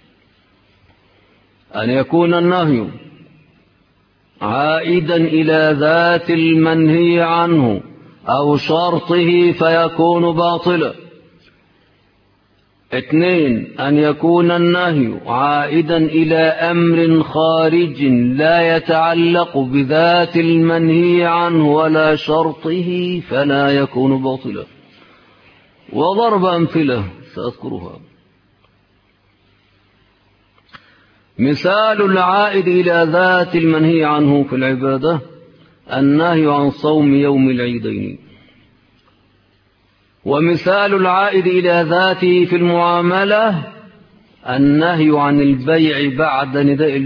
أن يكون النهي عائدا إلى ذات المنهي عنه أو شرطه فيكون باطلا. 2 أن يكون النهي عائدا إلى أمر خارج لا يتعلق بذات المنهي عنه ولا شرطه فلا يكون باطلا. وضرب أمثلة سأذكرها. مثال العائد إلى ذات المنهي عنه في العبادة النهي عن صوم يوم العيدين، ومثال العائد إلى ذاته في المعاملة النهي عن البيع بعد نداء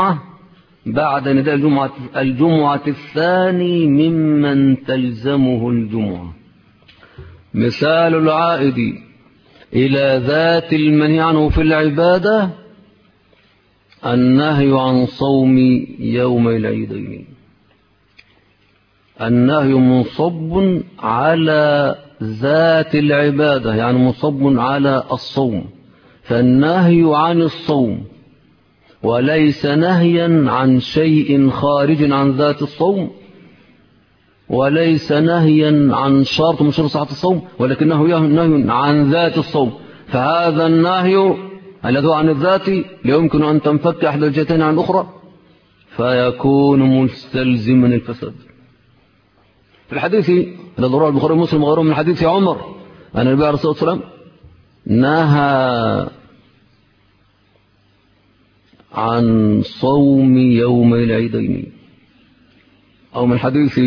الجمعة الثاني ممن تلزمه الجمعة. مثال العائد إلى ذات المنهي عنه في العبادة النهي عن صوم يوم العيدين. النهي منصب على ذات العبادة، يعني منصب على الصوم، فالنهي عن الصوم وليس نهيا عن شيء خارج عن ذات الصوم، وليس نهيا عن شرط من شروط صحة الصوم، ولكنه نهي عن ذات الصوم. فهذا النهي الذي هو عن الذات لا يمكن أن تنفك أحد الجهتين عن الأخرى فيكون مستلزما الفساد. في الحديث الذي رواه البخاري ومسلم وغيرهم من حديث عمر أن النبي عليه الصلاة والسلام نهى عن صوم يوم العيدين، أو من حديث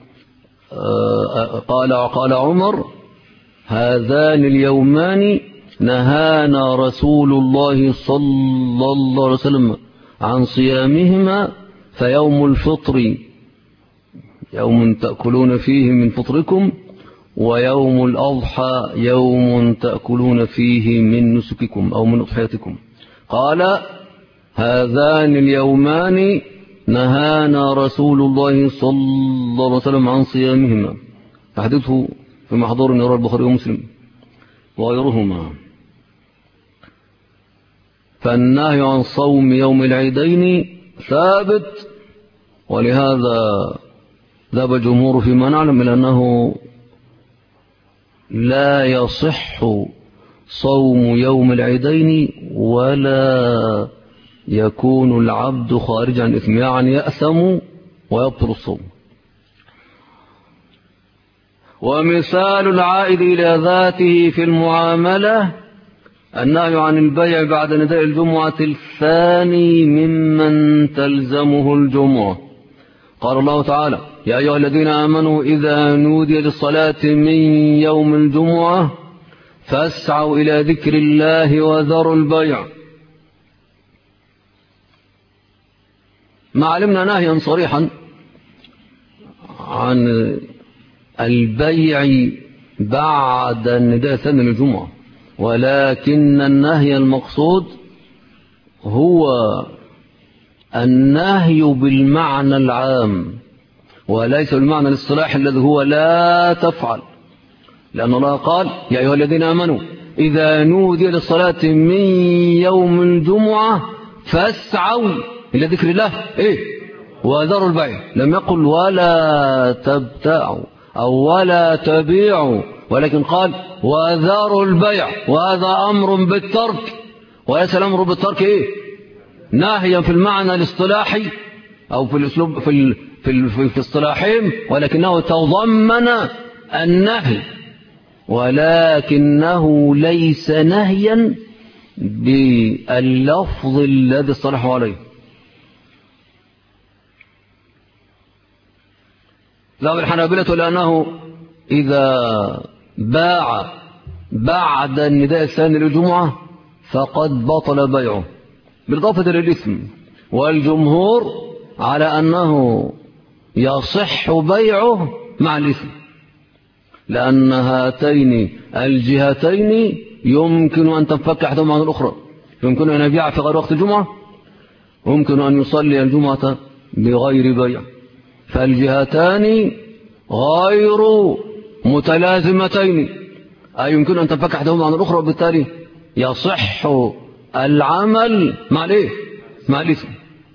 قال عمر هذان اليومان نهانا رسول الله صلى الله عليه وسلم عن صيامهما، فيوم الفطر يوم تأكلون فيه من فطركم، ويوم الأضحى يوم تأكلون فيه من نسككم أو من أضحيتكم. قال هذان اليومان نهانا رسول الله صلى الله عليه وسلم عن صيامهما. حديثه في محضور يروى البخاري ومسلم وغيرهما. فالنهي عن صوم يوم العيدين ثابت، ولهذا ذهب الجمهور فيما نعلم إلى أنه لا يصح صوم يوم العيدين ولا يكون العبد خارج عن إثم، يعني يأثم ويبطل الصوم. ومثال العائد إلى ذاته في المعاملة النهي عن البيع بعد نداء الجمعة الثاني ممن تلزمه الجمعة. قال الله تعالى يا أيها الذين آمنوا إذا نودي للصلاة من يوم الجمعة فاسعوا إلى ذكر الله وذروا البيع. ما علمنا نهيا صريحا عن البيع بعد النداء الثاني للجمعة، ولكن النهي المقصود هو النهي بالمعنى العام وليس بالمعنى الاصطلاحي الذي هو لا تفعل، لأن الله قال يا أيها الذين آمنوا إذا نودي للصلاة من يوم الجمعة فاسعوا إلى ذكر الله وذروا البيع. لم يقل ولا تبتاعوا أو ولا تبيعوا، ولكن قال وذروا البيع، وهذا أمر بالترك، وليس الأمر بالترك ناهيا في المعنى الاصطلاحي أو في الأسلوب في اصطلاحهم، ولكنه تضمن النهي، ولكنه ليس نهيا باللفظ الذي اصطلحوا عليه. ذهب الحنابلة لأنه إذا باع بعد النداء الثاني للجمعة فقد بطل بيعه بالإضافة للإثم. والجمهور على أنه يصح بيعه مع الإثم، لأن هاتين الجهتين يمكن أن تنفك أحدهما عن الأخرى. يمكن أن يبيع في غير وقت الجمعة، ويمكن أن يصلي الجمعة بغير بيع، فالجهتان غير متلازمتين، أي يمكن أن تنفك أحدهما عن الأخرى، وبالتالي يصح العمل مع الإيه؟ مع الإثم.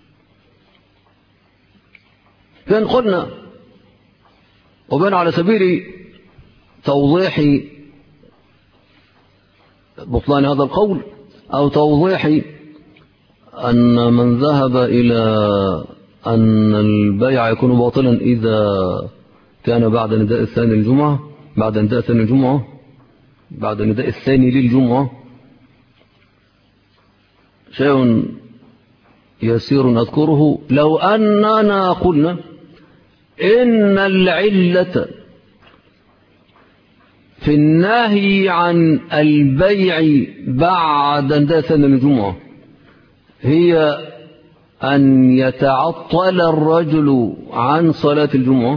فإن قلنا وبين على سبيل توضيح بطلان هذا القول أو توضيح أن من ذهب إلى أن البيع يكون باطلا إذا كان بعد نداء الثاني للجمعة، بعد النداء الثاني للجمعة، شيء يسير أذكره. لو أننا قلنا إن العلة في النهي عن البيع بعد نداء الثاني للجمعة هي أن يتعطل الرجل عن صلاة الجمعة،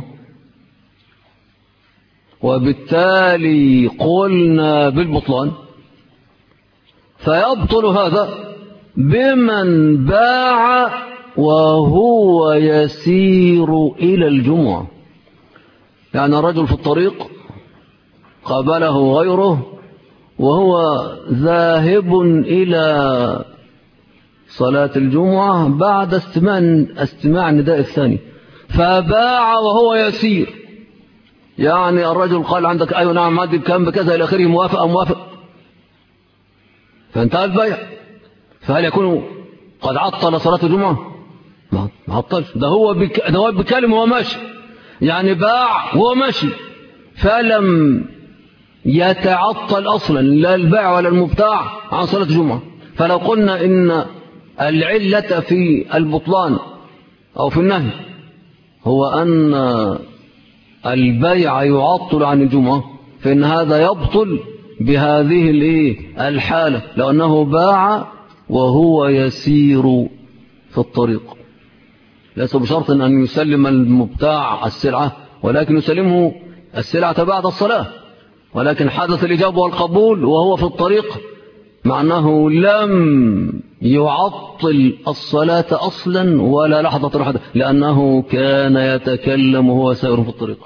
وبالتالي قلنا بالبطلان، فيبطل هذا بمن باع وهو يسير إلى الجمعة. يعني رجل في الطريق قابله غيره وهو ذاهب إلى صلاة الجمعة بعد استماع النداء الثاني، فباع وهو يسير. يعني الرجل قال عندك أيوة نعم عندي كم بكذا إلى آخره، موافق، فانتهى البيع. فهل يكون قد عطل صلاة الجمعة؟ ما عطلش، ده هو بكلم وهو ماشي، يعني باع وهو ماشي، فلم يتعطل أصلا لا البيع ولا المبتاع عن صلاة الجمعة. فلو قلنا إن العلة في البطلان أو في النهي هو أن البيع يعطل عن الجمعة، فإن هذا يبطل بهذه الحالة، لأنه باع وهو يسير في الطريق. ليس بشرط أن يسلم المبتاع السلعة، ولكن يسلمه السلعة بعد الصلاة، ولكن حدث الإجابة والقبول وهو في الطريق، مع أنه لم يعطل الصلاة أصلا ولا لحظة واحدة، لأنه كان يتكلم وهو سائر في الطريق.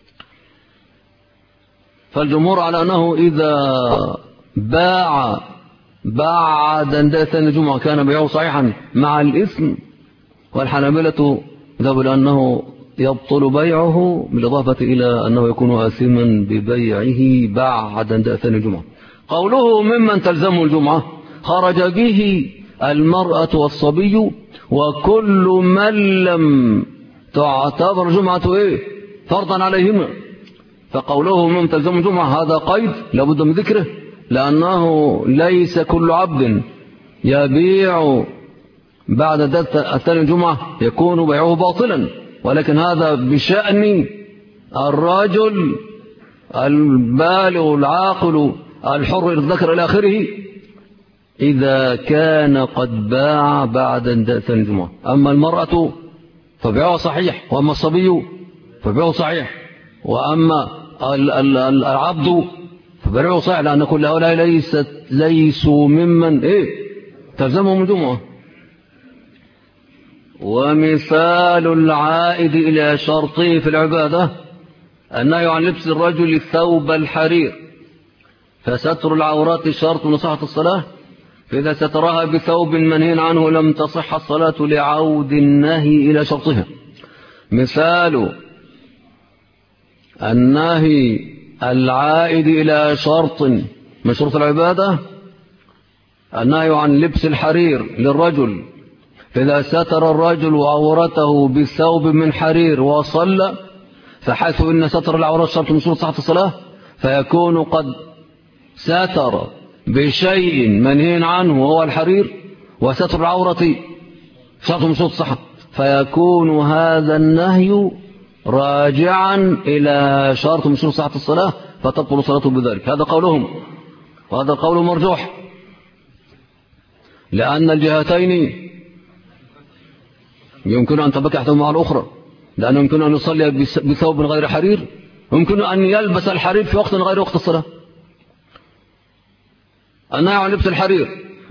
فالجمهور على أنه إذا باع بعد نداء ثاني الجمعة كان بيعه صحيحا مع الإثم، والحنابلة ذهبوا لأنه يبطل بيعه بالإضافة إلى أنه يكون آثما ببيعه بعد نداء ثاني الجمعة. قوله ممن تلزمه الجمعة خرج به المرأة والصبي وكل من لم تعتبر جمعة فرضا عليهما. فقوله ممن تلزمه الجمعة هذا قيد لابد من ذكره، لأنه ليس كل عبد يبيع بعد الثاني الجمعة يكون بيعه باطلا، ولكن هذا بشأن الرجل البالغ العاقل الحر الذكر إلى آخره إذا كان قد باع بعد ثاني الجمعة. أما المرأة فبيعها صحيح، وأما الصبي فبيعه صحيح، وأما العبد فبيعه صحيح، لأن كل هؤلاء ليسوا ممن تلزمهم الجمعة. ومثال العائد إلى شرطه في العبادة النهي عن لبس الرجل ثوب الحرير، فستر العورات شرط من صحة الصلاة، فإذا سترها بثوب منهي عنه لم تصح الصلاة لعود النهي إلى شرطها. مثال النهي العائد إلى شرط من شروط العبادة النهي عن لبس الحرير للرجل، فإذا ستر الرجل عورته بثوب من حرير وصلى، فحيث إن ستر العورات شرط من شروط صحة الصلاة، فيكون قد ستر بشيء منهي عنه وهو الحرير، وستر العورة شرط من شروط الصحة، فيكون هذا النهي راجعا إلى شرط من شروط صحة الصلاة فتبطل صلاته بذلك. هذا قولهم، وهذا القول مرجوح، لأن الجهتين يمكن أن تبكي أحدهما مع الأخرى، لأنه يمكن أن يصلي بثوب غير حرير، يمكن أن يلبس الحرير في وقت غير وقت الصلاة. النهي عن لبس الحرير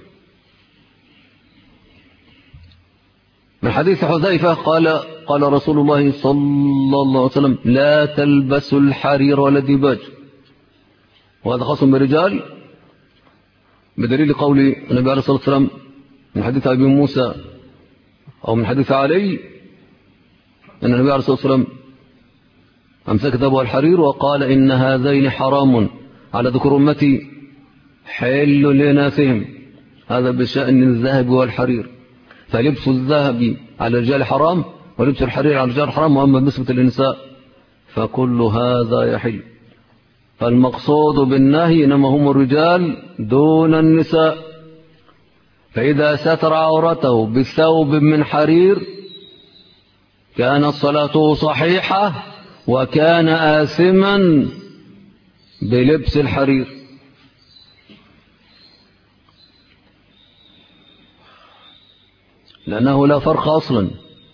من حديث حذيفة قال رسول الله صلى الله عليه وسلم: لا تلبسوا الحرير ولا الديباج. وهذا خاص بالرجال بدليل قول النبي عليه الصلاة والسلام من حديث أبي موسى أو من حديث علي أن النبي عليه الصلاة والسلام أمسك ثوبه الحرير وقال: إن هذين حرام على ذكر أمتي حل لإناثهم. هذا بشأن الذهب والحرير، فلبس الذهب على الرجال حرام ولبس الحرير على الرجال حرام، وأما بالنسبة للنساء فكل هذا يحل. فالمقصود بالنهي إنما هم الرجال دون النساء. فإذا ستر عورته بثوب من حرير كانت صلاته صحيحة وكان آثما بلبس الحرير. لأنه لا فرق أصلا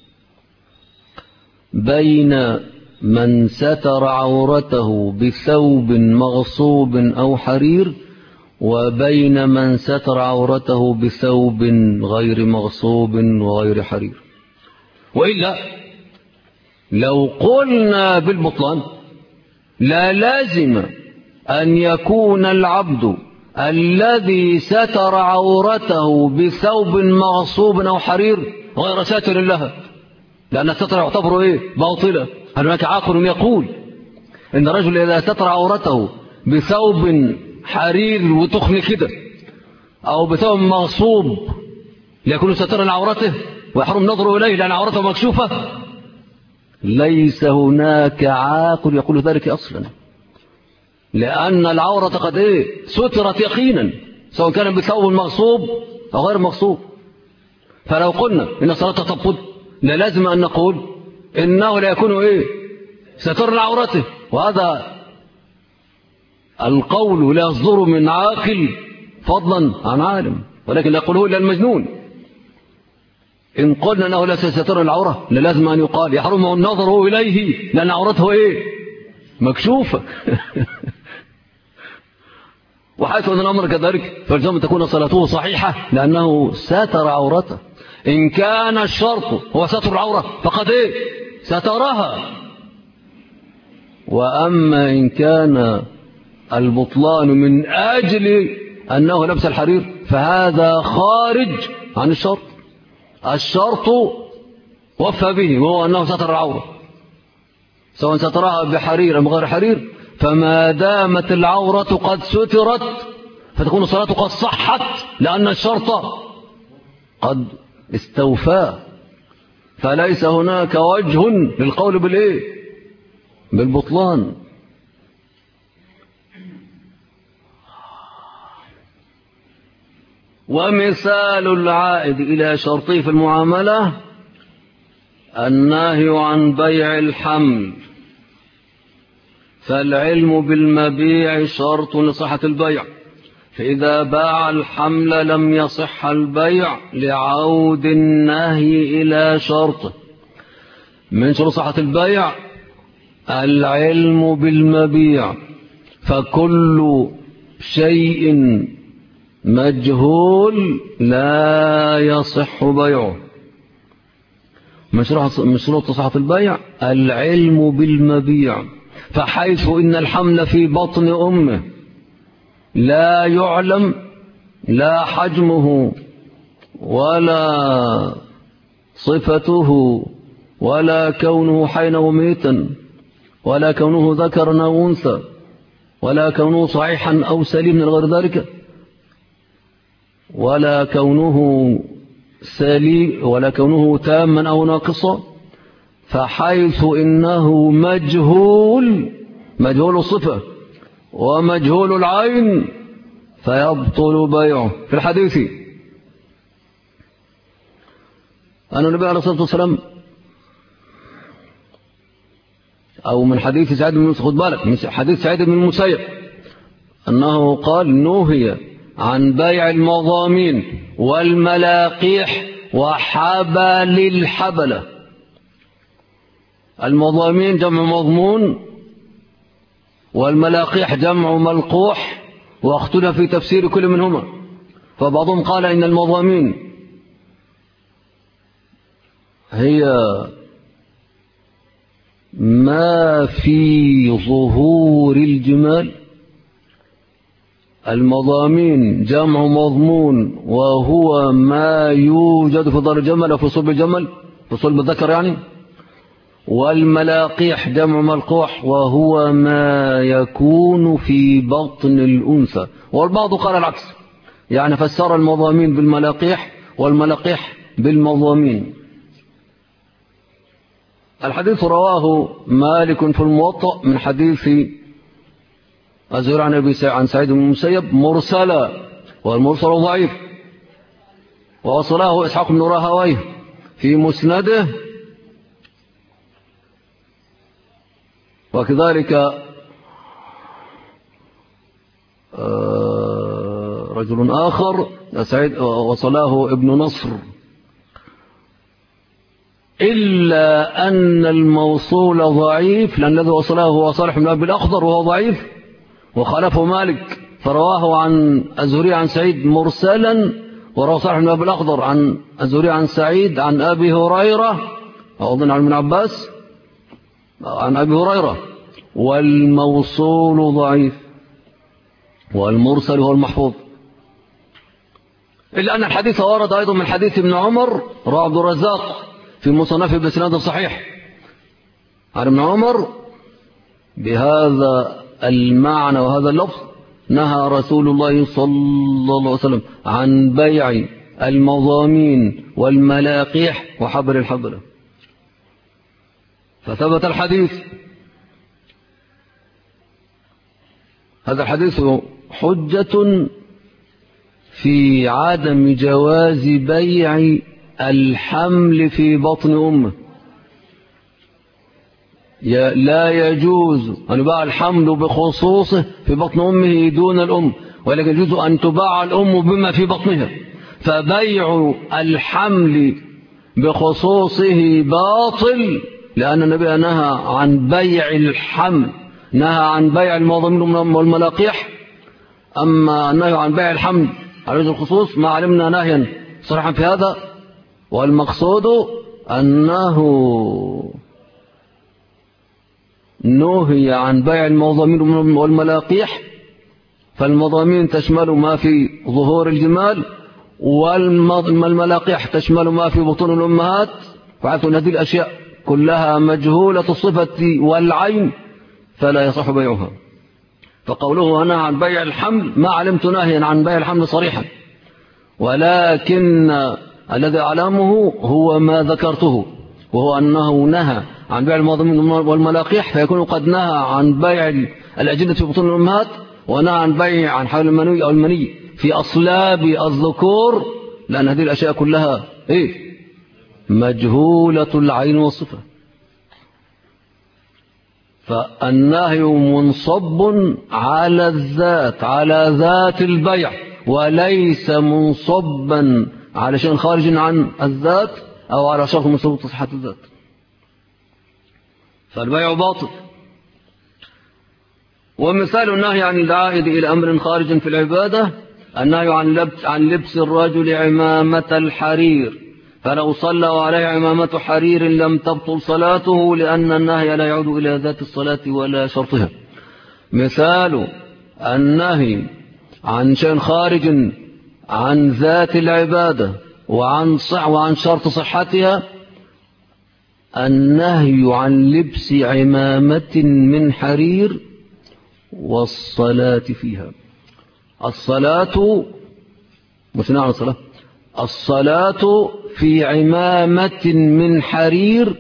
بين من ستر عورته بثوب مغصوب أو حرير وبين من ستر عورته بثوب غير مغصوب وغير حرير. وإلا لو قلنا بالبطلان لا لازم أن يكون العبد الذي ستر عورته بثوب مغصوب أو حرير غير ساتر لها، لأن الستر يعتبر باطلة. هناك عاقل يقول إن الرجل إذا ستر عورته بثوب حرير وتخن كده أو بثوب مغصوب ليكون سترا عورته ويحرم نظره إليه لأن عورته مكشوفة، ليس هناك عاقل يقول ذلك أصلا، لأن العورة قد سترت يقينا سواء كان بثوب مغصوب أو غير مغصوب. فلو قلنا إن الصلاة تبطل لازم أن نقول إنه لا يكون ستر عورته، وهذا القول لا يصدر من عاقل فضلا عن عالم، ولكن لا يقوله إلا المجنون. إن قلنا أنه لا ستر العورة لازم أن يقال يحرم النظر إليه لأن عورته مكشوفة. وحيث أن الأمر كذلك فالزم أن تكون صلاته صحيحة لأنه ساتر عورته. إن كان الشرط هو ستر العورة فقد سترها. وأما إن كان البطلان من أجل أنه لبس الحرير فهذا خارج عن الشرط. الشرط وفى به وهو أنه ستر العورة سواء سترها بحرير أم غير حرير، فما دامت العورة قد سترت فتكون الصلاة قد صحت لأن الشرط قد استوفى. فليس هناك وجه للقول بالبطلان. ومثال العائد إلى شرطه في المعاملة النهي عن بيع الحمل، فالعلم بالمبيع شرط لصحة البيع، فإذا باع الحمل لم يصح البيع لعود النهي إلى شرطه. من شروط صحة البيع العلم بالمبيع، فكل شيء مجهول لا يصح بيعه. من شروط صحة البيع العلم بالمبيع، فحيث إن الحمل في بطن أمه لا يعلم لا حجمه ولا صفته ولا كونه حيا وميتا ولا كونه ذكرا أو أنثى ولا كونه صحيحا أو سليما غير ذلك ولا كونه تاما أو ناقصا، فحيث إنه مجهول الصفة ومجهول العين فيبطل بيعه. في الحديث أن النبي عليه الصلاة والسلام أو من حديث سعيد بن المسيب، خد بالك من حديث سعيد بن المسيب أنه قال نهي عن بيع المضامين والملاقيح وحبل الحبلة. المضامين جمع مضمون، والملاقيح جمع ملقوح، واختلف في تفسير كل منهما. فبعضهم قال إن المضامين هي ما في ظهور الجمال. المضامين جمع مضمون وهو ما يوجد في ظهر الجمل وفي صلب الجمل، في صلب الذكر يعني. والملاقيح جمع ملقوح وهو ما يكون في بطن الأنثى. والبعض قال العكس، يعني فسر المضامين بالملاقيح والملاقيح بالمضامين. الحديث رواه مالك في الموطأ من حديث الزهري عن سعيد بن المسيب مرسلا، والمرسل ضعيف، ووصله إسحاق بن راهويه في مسنده، وكذلك رجل آخر سعيد وصله ابن نصر، إلا أن الموصول ضعيف، لأن الذي وصله هو صالح بن أبي الأخضر وهو ضعيف، وخالفه مالك فرواه عن الزهري عن سعيد مرسلا، ورواه صالح بن أبي الأخضر عن الزهري عن سعيد عن أبي هريرة، أظن عن ابن عباس عن أبي هريرة، والموصول ضعيف، والمرسل هو المحفوظ. إلا أن الحديث ورد أيضا من حديث ابن عمر، رواه عبد الرزاق في مصنفه بإسناد صحيح عن ابن عمر بهذا المعنى وهذا اللفظ: نهى رسول الله صلى الله عليه وسلم عن بيع المضامين والملاقيح وحبر الحبلة. فثبت الحديث. هذا الحديث حجة في عدم جواز بيع الحمل في بطن أمه. لا يجوز أن يباع الحمل بخصوصه في بطن أمه دون الأم، ولكن يجوز أن تباع الأم بما في بطنها. فبيع الحمل بخصوصه باطل، لأن النبي نهى عن بيع الحمل، نهى عن بيع المضامين والملاقيح. أما النهي عن بيع الحمل على وجه الخصوص ما علمنا نهيا صريحا في هذا، والمقصود أنه نهي عن بيع المضامين والملاقيح. فالمضامين تشمل ما في ظهور الجمال، والملاقيح تشمل ما في بطون الأمهات. فعلت أن هذه الأشياء كلها مجهولة الصفة والعين فلا يصح بيعها. فقوله أنا عن بيع الحمل ما علمت ناهيا عن بيع الحمل صريحا، ولكن الذي أعلمه هو ما ذكرته، وهو أنه نهى عن بيع المضامين والملاقيح، فيكون قد نهى عن بيع الأجنة في بطون الأمهات، ونهى عن بيع عن حول المني أو المني في أصلاب الذكور، لأن هذه الأشياء كلها مجهولة العين والصفة. فالنهي منصب على الذات، على ذات البيع، وليس منصبا على شيء خارج عن الذات أو على شرط من شروط صحة الذات. فالبيع باطل. ومثال النهي عن العائد إلى أمر خارج في العبادة النهي عن لبس الرجل عمامة الحرير، فلو صلى عليه عمامة حرير لم تبطل صلاته، لأن النهي لا يعود إلى ذات الصلاة ولا شرطها. مثال النهي عن شيء خارج عن ذات العبادة وعن شرط صحتها النهي عن لبس عمامة من حرير والصلاة فيها. الصلاة مثنى عن الصلاة، الصلاة في عمامة من حرير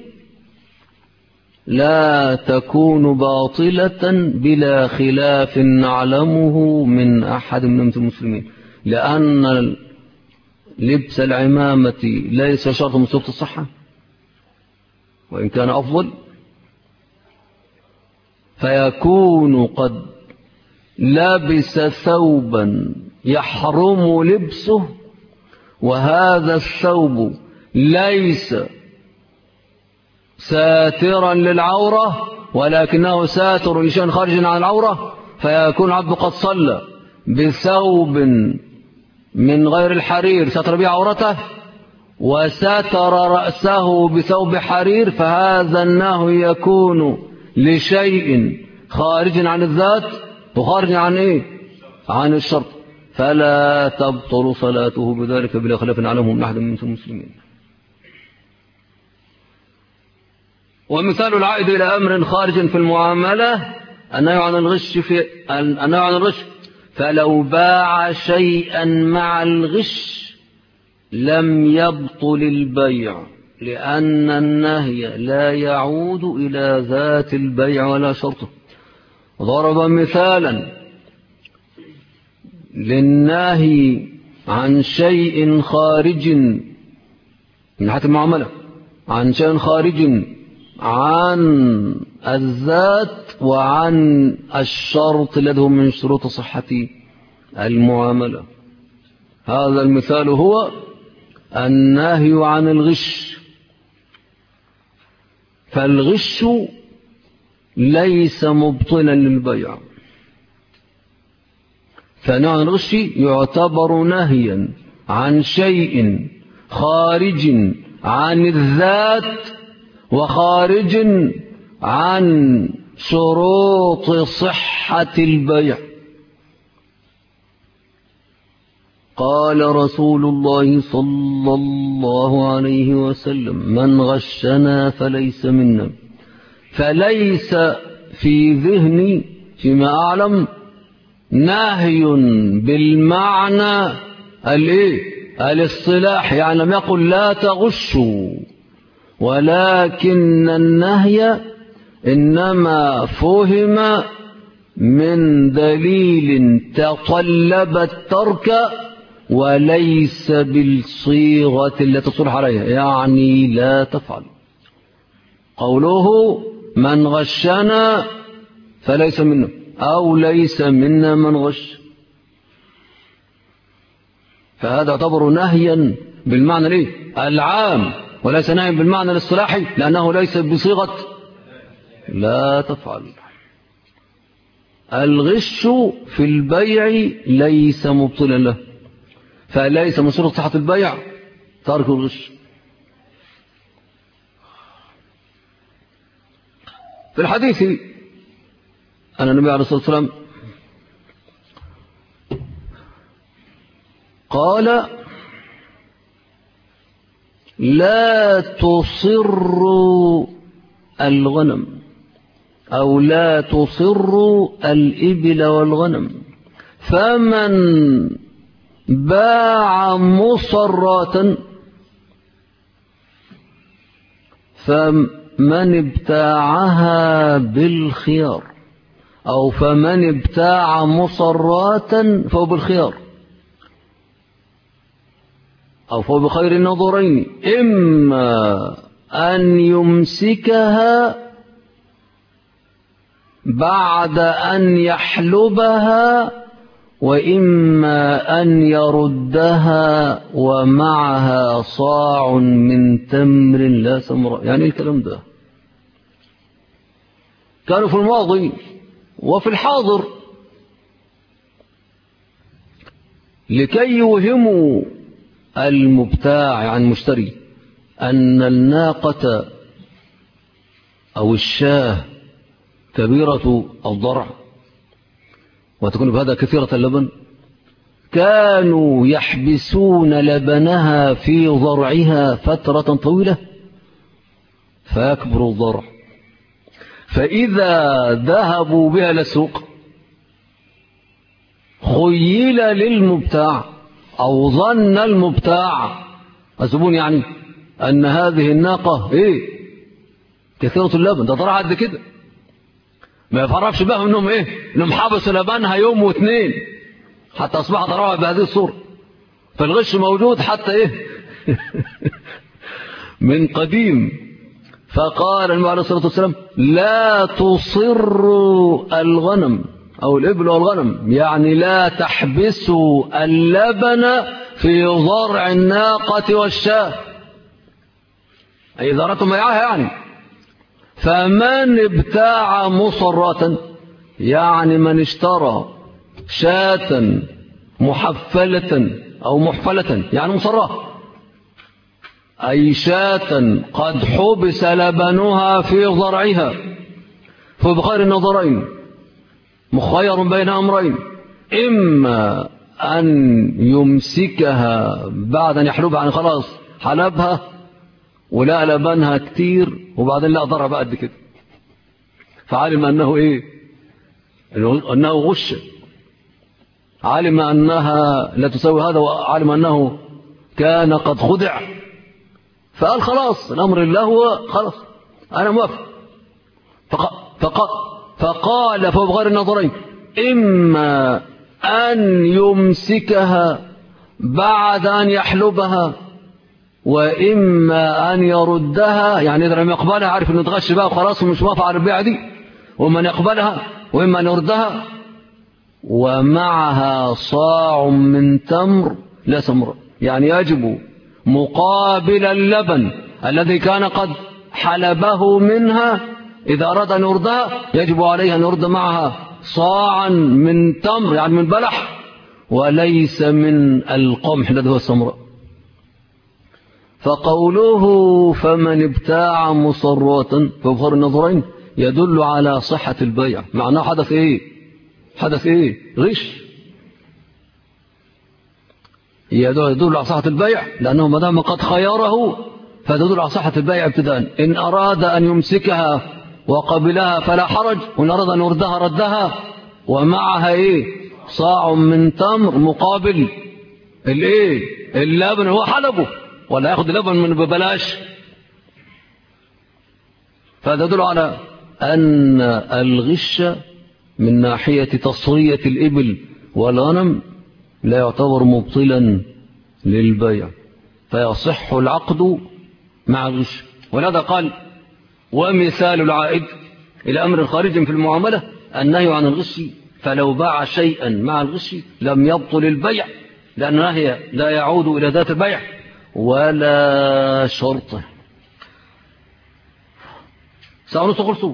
لا تكون باطلة بلا خلاف نعلمه من أحد من المسلمين، لأن لبس العمامة ليس شرط من شروط الصحة، وإن كان أفضل، فيكون قد لبس ثوبا يحرم لبسه، وهذا الثوب ليس ساترا للعورة ولكنه ساتر لشيء خارج عن العورة، فيكون العبد قد صلى بثوب من غير الحرير ستر به عورته وستر رأسه بثوب حرير، فهذا النهي يكون لشيء خارج عن الذات وخارج عن ايه؟ عن الشرط، فلا تبطل صلاته بذلك بلا خلاف علمه من أحد من المسلمين. ومثال العائد إلى أمر خارج في المعاملة النهي عن الغش، فلو باع شيئا مع الغش لم يبطل البيع، لأن النهي لا يعود إلى ذات البيع ولا شرطه. ضرب مثالا للنهي عن شيء خارج من حيث المعاملة، عن شيء خارج عن الذات وعن الشرط الذي هو من شروط صحة المعاملة. هذا المثال هو النهي عن الغش، فالغش ليس مبطلا للبيع، فنهي عن الغش يعتبر نهيا عن شيء خارج عن الذات وخارج عن شروط صحة البيع. قال رسول الله صلى الله عليه وسلم: من غشنا فليس منا. فليس في ذهني فيما أعلم نهي بالمعنى الاصطلاح، يعني لم يقل لا تغشوا، ولكن النهي إنما فهم من دليل تطلب الترك وليس بالصيغة التي تصلح عليها، يعني لا تفعل. قوله من غشنا فليس منا أو ليس منا من غش، فهذا يعتبر نهيا بالمعنى العام وليس نهيا بالمعنى الاصطلاحي، لأنه ليس بصيغة لا تفعل. الغش في البيع ليس مبطلا له، فليس من شروط صحة البيع ترك الغش. في الحديث أن النبي عليه الصلاة والسلام قال: لا تصروا الغنم أو لا تصروا الإبل والغنم، فمن باع مصرات فمن ابتاعها بالخيار، أو فمن ابتاع مصرات فهو بالخيار، أو فهو بخير النظرين، إما أن يمسكها بعد أن يحلبها، وإما أن يردها ومعها صاع من تمر لا سمراء. يعني الكلام ده كانوا في الماضي وفي الحاضر لكي يوهموا المبتاع عن المشتري أن الناقة أو الشاة كبيرة الضرع وتكون بهذا كثيرة اللبن، كانوا يحبسون لبنها في ضرعها فترة طويلة فيكبر الضرع، فإذا ذهبوا بها للسوق خيل للمبتاع أو ظن المبتاع الزبون يعني أن هذه الناقة كثيرة اللبن، ده ضرع قد كده، ما يفرقش بقى انهم انهم حبسوا لبنها يوم واثنين حتى اصبح ضرعها بهذه الصورة. فالغش موجود حتى من قديم. فقال النبي عليه الصلاة والسلام لا تصر الغنم أو الإبل والغنم، يعني لا تحبسوا اللبن في ضرع الناقة والشاة، أي ذرة ميعها يعني. فمن ابتاع مصرة، يعني من اشترى شاة محفلة أو محفلة يعني مصرة، أي شاة قد حبس لبنها في ضرعها، فبخير النظرين مخير بين أمرين، إما أن يمسكها بعد أن يحلبها، يعني خلاص حلبها ولا لبنها كتير وبعدين لا ضرع بقى قد كده، فعلم أنه إيه، أنه غش، علم أنها لا تسوي هذا، وعلم أنه كان قد خدع، فقال خلاص الأمر لله، هو خلاص أنا موافق. فقال فبغير النظرين إما أن يمسكها بعد أن يحلبها، وإما أن يردها، يعني إذا لم يقبلها عارف أنه تغش بقى وخلاص ومش موافق على البيعة دي، ومن يقبلها، وإما أن يردها ومعها صاع من تمر لا سمر، يعني يجب مقابل اللبن الذي كان قد حلبه منها، إذا أراد أن يردها يجب عليه أن يرد معها صاعا من تمر يعني من بلح، وليس من القمح الذي هو السمراء. فقوله فمن ابتاع مصرات فبخير النظرين يدل على صحة البيع. معناه حدث ايه؟ حدث ايه؟ غش. يدل على صحة البيع، لأنه ما دام قد خيره فتدل على صحة البيع ابتداء. إن أراد أن يمسكها وقبلها فلا حرج، وإن أراد أن يردها ردها، ومعها ايه؟ صاع من تمر مقابل الايه؟ اللبن هو حلبه، ولا ياخذ اللبن من ببلاش. فتدل على أن الغش من ناحية تصرية الإبل والغنم لا يعتبر مبطلا للبيع، فيصح العقد مع الغش. ولهذا قال ومثال العائد إلى أمر خارج في المعاملة النهي عن الغش، فلو باع شيئا مع الغش لم يبطل البيع، لأن النهي لا يعود إلى ذات البيع ولا شرطه. ساعة ونص خلصوا.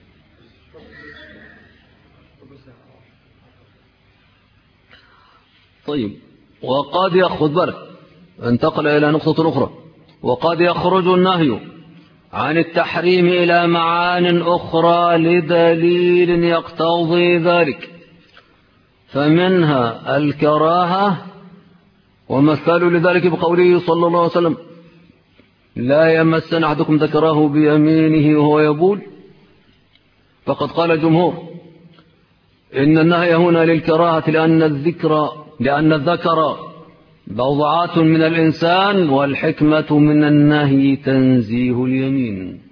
طيب، وقد يأخذ بالك، انتقل إلى نقطة أخرى، وقد يخرج النهي عن التحريم إلى معان أخرى لدليل يقتضي ذلك، فمنها الكراهة، ومثال لذلك بقوله صلى الله عليه وسلم لا يمسن أحدكم ذكره بيمينه وهو يبول. فقد قال الجمهور إن النهي هنا للكراهة، لأن الذكر بضعات من الإنسان، والحكمة من النهي تنزيه اليمين.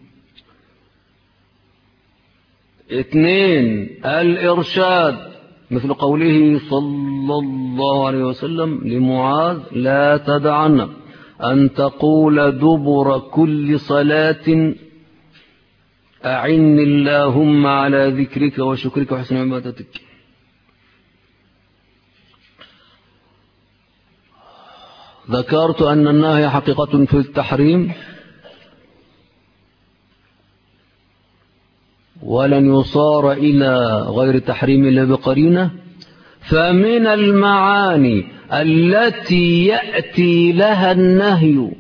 2 الإرشاد، مثل قوله صلى الله عليه وسلم لمعاذ لا تدعن أن تقول دبر كل صلاة أعني اللهم على ذكرك وشكرك وحسن عبادتك. ذكرت أن النهي حقيقة في التحريم، ولن يصار إلى غير التحريم إلا بقرينة. فمن المعاني التي يأتي لها النهي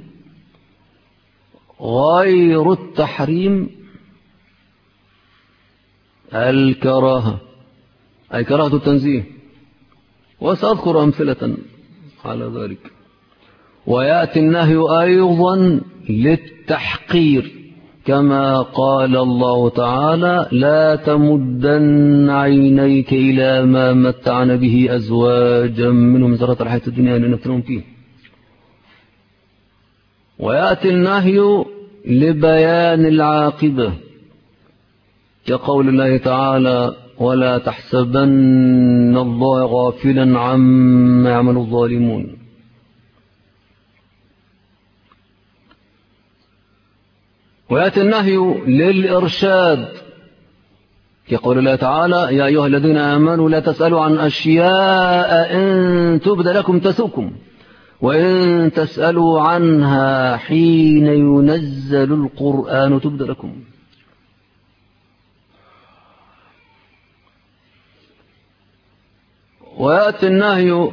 غير التحريم الكراهة، أي كراهة التنزيه، وسأذكر أمثلة على ذلك. ويأتي النهي أيضا للتحقير، كما قال الله تعالى لا تمدن عينيك إلى ما متعنا به أزواجا منهم زهرة الحياة الدنيا لنفتنهم فيه. ويأتي النهي لبيان العاقبة، كقول الله تعالى ولا تحسبن الله غافلا عما يعمل الظالمون. ويأتي النهي للإرشاد كقول الله تعالى يا أيها الذين آمنوا لا تسألوا عن أشياء إن تبد لكم تسؤكم وإن تسألوا عنها حين ينزل القرآن تبد لكم. ويأتي النهي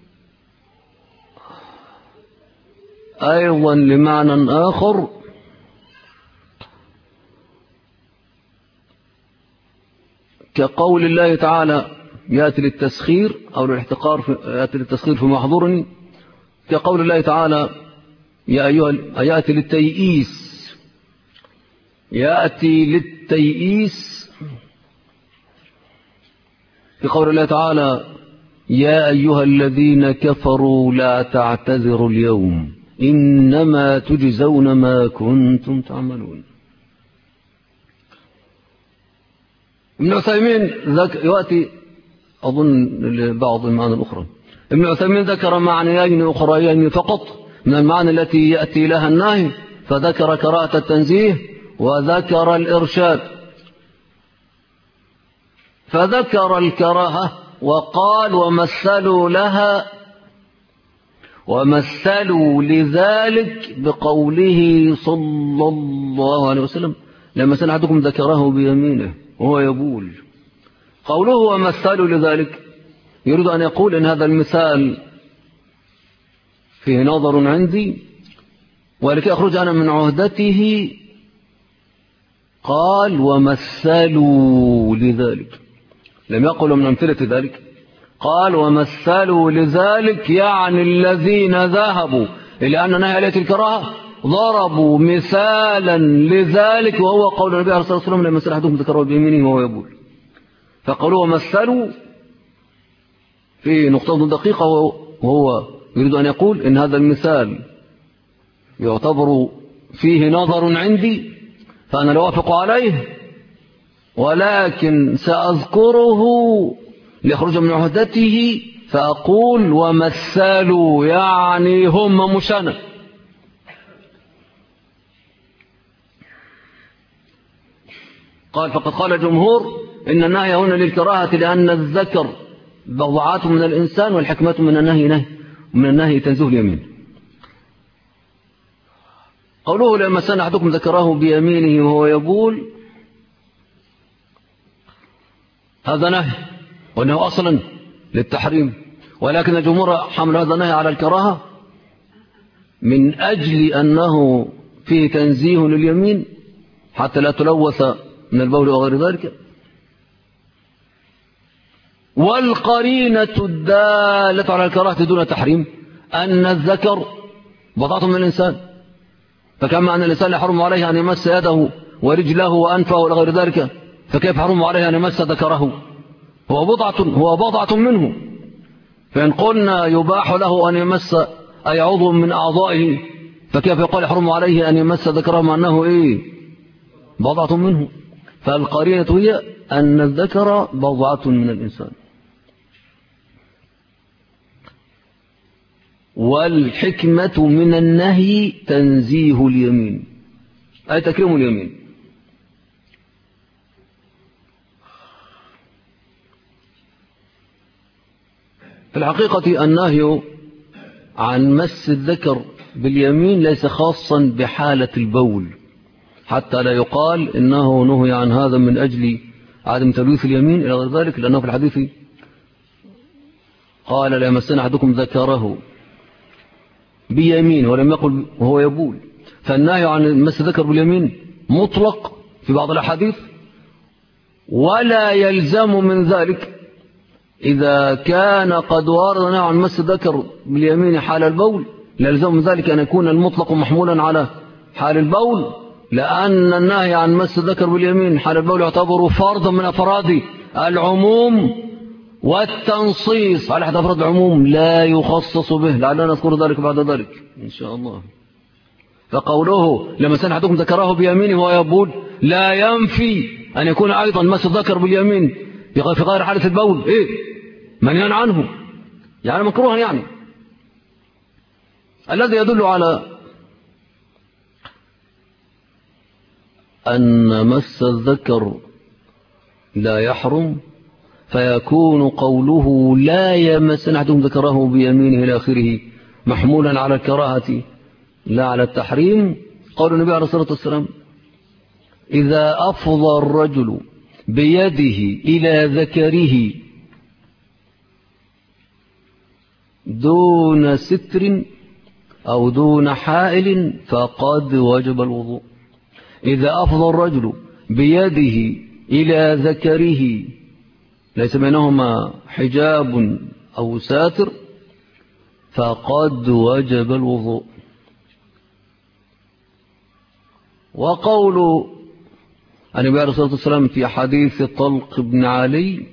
أيضا لمعنى آخر كقول الله تعالى يأتي للتسخير أو للاحتقار يأتي للتسخير في محظور كقول الله تعالى يأتي للتيئيس في قول الله تعالى يا أيها الذين كفروا لا تعتذروا اليوم إنما تجزون ما كنتم تعملون. ابن عثيمين يأتي أظن لبعض المعاني الأخرى. ابن عثيمين ذكر معنيين أخريين فقط من المعاني التي يأتي لها النهي فذكر كراهة التنزيه وذكر الإرشاد. فذكر الكراهة وقال ومثلوا لذلك بقوله صلى الله عليه وسلم لما سمع أحدكم ذكره بيمينه وهو يبول. قوله ومثلوا لذلك يريد أن يقول إن هذا المثال فيه نظر عندي ولكي أخرج أنا من عهدته قال ومثلوا لذلك لم يقل من أمثلة ذلك قال ومثلوا لذلك يعني الذين ذهبوا إلى أن نهي عليه الكراهة ضربوا مثالا لذلك وهو قول النبي عليه الصلاة والسلام لما سأل أحدكم ذكره بيمينه وهو يبول. فقالوا ومثلوا في نقطة دقيقة وهو يريد أن يقول إن هذا المثال يعتبر فيه نظر عندي فأنا لا أوافق عليه ولكن سأذكره ليخرج من عهدته فأقول ومثلوا يعني هم مش أنا. قال فقد قال الجمهور إن النهي هنا للكراهة لأن الذكر بضعات من الإنسان والحكمة من النهي تنزه اليمين. قوله لما سمع أحدكم ذكره بيمينه وهو يبول هذا نهي وأنه أصلا للتحريم ولكن الجمهور حمل هذا النهي على الكراهة من أجل أنه فيه تنزيه لليمين حتى لا تلوث من البول وغير ذلك. والقرينة الدالة على الكراهة دون تحريم أن الذكر بضعة من الإنسان فكما أن الإنسان يحرم عليه أن يمس يده ورجله وأنفه وغير ذلك فكيف حرم عليه أن يمس ذكره هو بضعة منه. فإن قلنا يباح له أن يمس أي عضو من أعضائه فكيف يقال يحرم عليه أن يمس ذكره مع أنه بضعة منه. فالقرينة هي أن الذكر بضعة من الإنسان. والحكمة من النهي تنزيه اليمين أي تكريم اليمين. في الحقيقة النهي عن مس الذكر باليمين ليس خاصا بحالة البول حتى لا يقال إنه نهي عن هذا من أجل عدم تلويث اليمين إلى غير ذلك لأنه في الحديث قال لا يمسن أحدكم ذكره بيمين ولم يقل وهو يبول. فالنهي عن مس الذكر باليمين مطلق في بعض الأحاديث ولا يلزم من ذلك إذا كان قد ورد نهي عن مس الذكر باليمين حال البول لا يلزم من ذلك أن يكون المطلق محمولا على حال البول لأن النهي عن مس الذكر باليمين حال البول يعتبر فرضا من أفراد العموم والتنصيص على أحد أفراد العموم لا يخصص به لعلنا نذكر ذلك بعد ذلك إن شاء الله. فقوله لما سمع أحدكم ذكره بيمينه وهو يبول لا ينفي أن يكون أيضا مس الذكر باليمين في غير حالة البول منهي عنه يعني مكروها يعني. الذي يدل على أن مس الذكر لا يحرم، فيكون قوله لا يمسن أحدهم ذكره بيمينه إلى آخره محمولا على الكراهة لا على التحريم. قول النبي عليه الصلاة والسلام: إذا أفضى الرجل بيده إلى ذكره دون ستر أو دون حائل فقد وجب الوضوء. إذا أفضى الرجل بيده إلى ذكره ليس بينهما حجاب أو ساتر فقد وجب الوضوء. وقول النبي عليه الصلاة والسلام في حديث طلق بن علي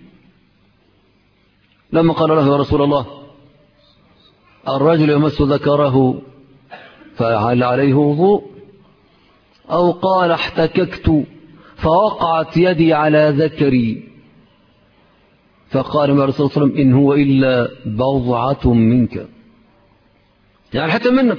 لما قال له: يا رسول الله، الرجل يمس ذكره فهل عليه وضوء؟ أو قال: احتككت فوقعت يدي على ذكري، فقال النبي عليه الصلاة والسلام: إن هو إلا بضعة منك، يعني حتى منك.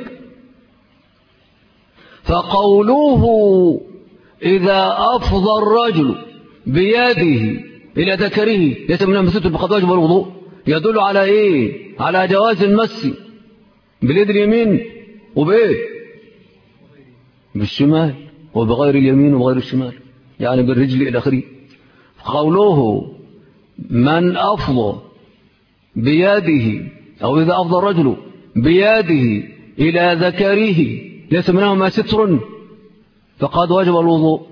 فقوله إذا أفضى الرجل بيده إلى ذكره ليس من مسته بقد واجب الوضوء يدل على إيه؟ على جواز المس باليد اليمين وبإيه؟ بالشمال، وبغير اليمين وبغير الشمال، يعني بالرجل إلى آخره. قوله من أفضى بيده أو إذا أفضى الرجل بيده إلى ذكره ليس منهما ستر فقد وجب الوضوء،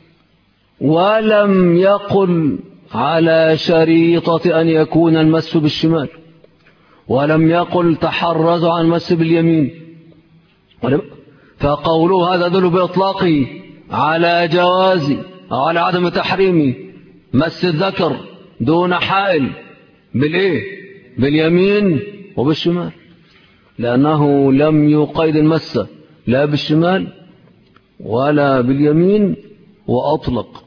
ولم يقل على شريطة أن يكون المس بالشمال، ولم يقل تحرز عن المس باليمين، فقوله هذا يدل بإطلاقه على جواز أو على عدم تحريم مس الذكر دون حائل بالإيه؟ باليمين وبالشمال، لأنه لم يقيد المس لا بالشمال ولا باليمين وأطلق،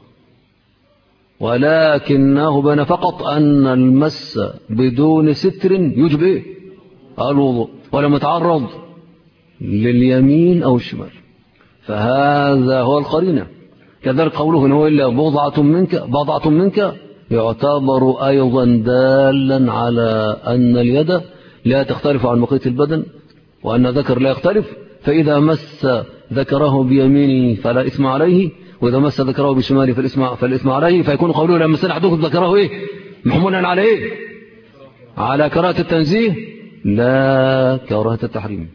ولكنه بين فقط أن المس بدون ستر يوجب إيه؟ الوضوء، ولم يتعرض لليمين أو الشمال، فهذا هو القرينة. كذلك قوله إن هو إلا بضعة منك يعتبر أيضا دالا على أن اليد لا تختلف عن بقية البدن، وأن الذكر لا يختلف، فإذا مس ذكره بيمينه فلا إثم عليه، وإذا مس ذكره بشماله فالإثم عليه، فيكون قوله لما مسن أحدكم ذكره إيه؟ محمولا على إيه؟ على كراهة التنزيه لا كراهة التحريم.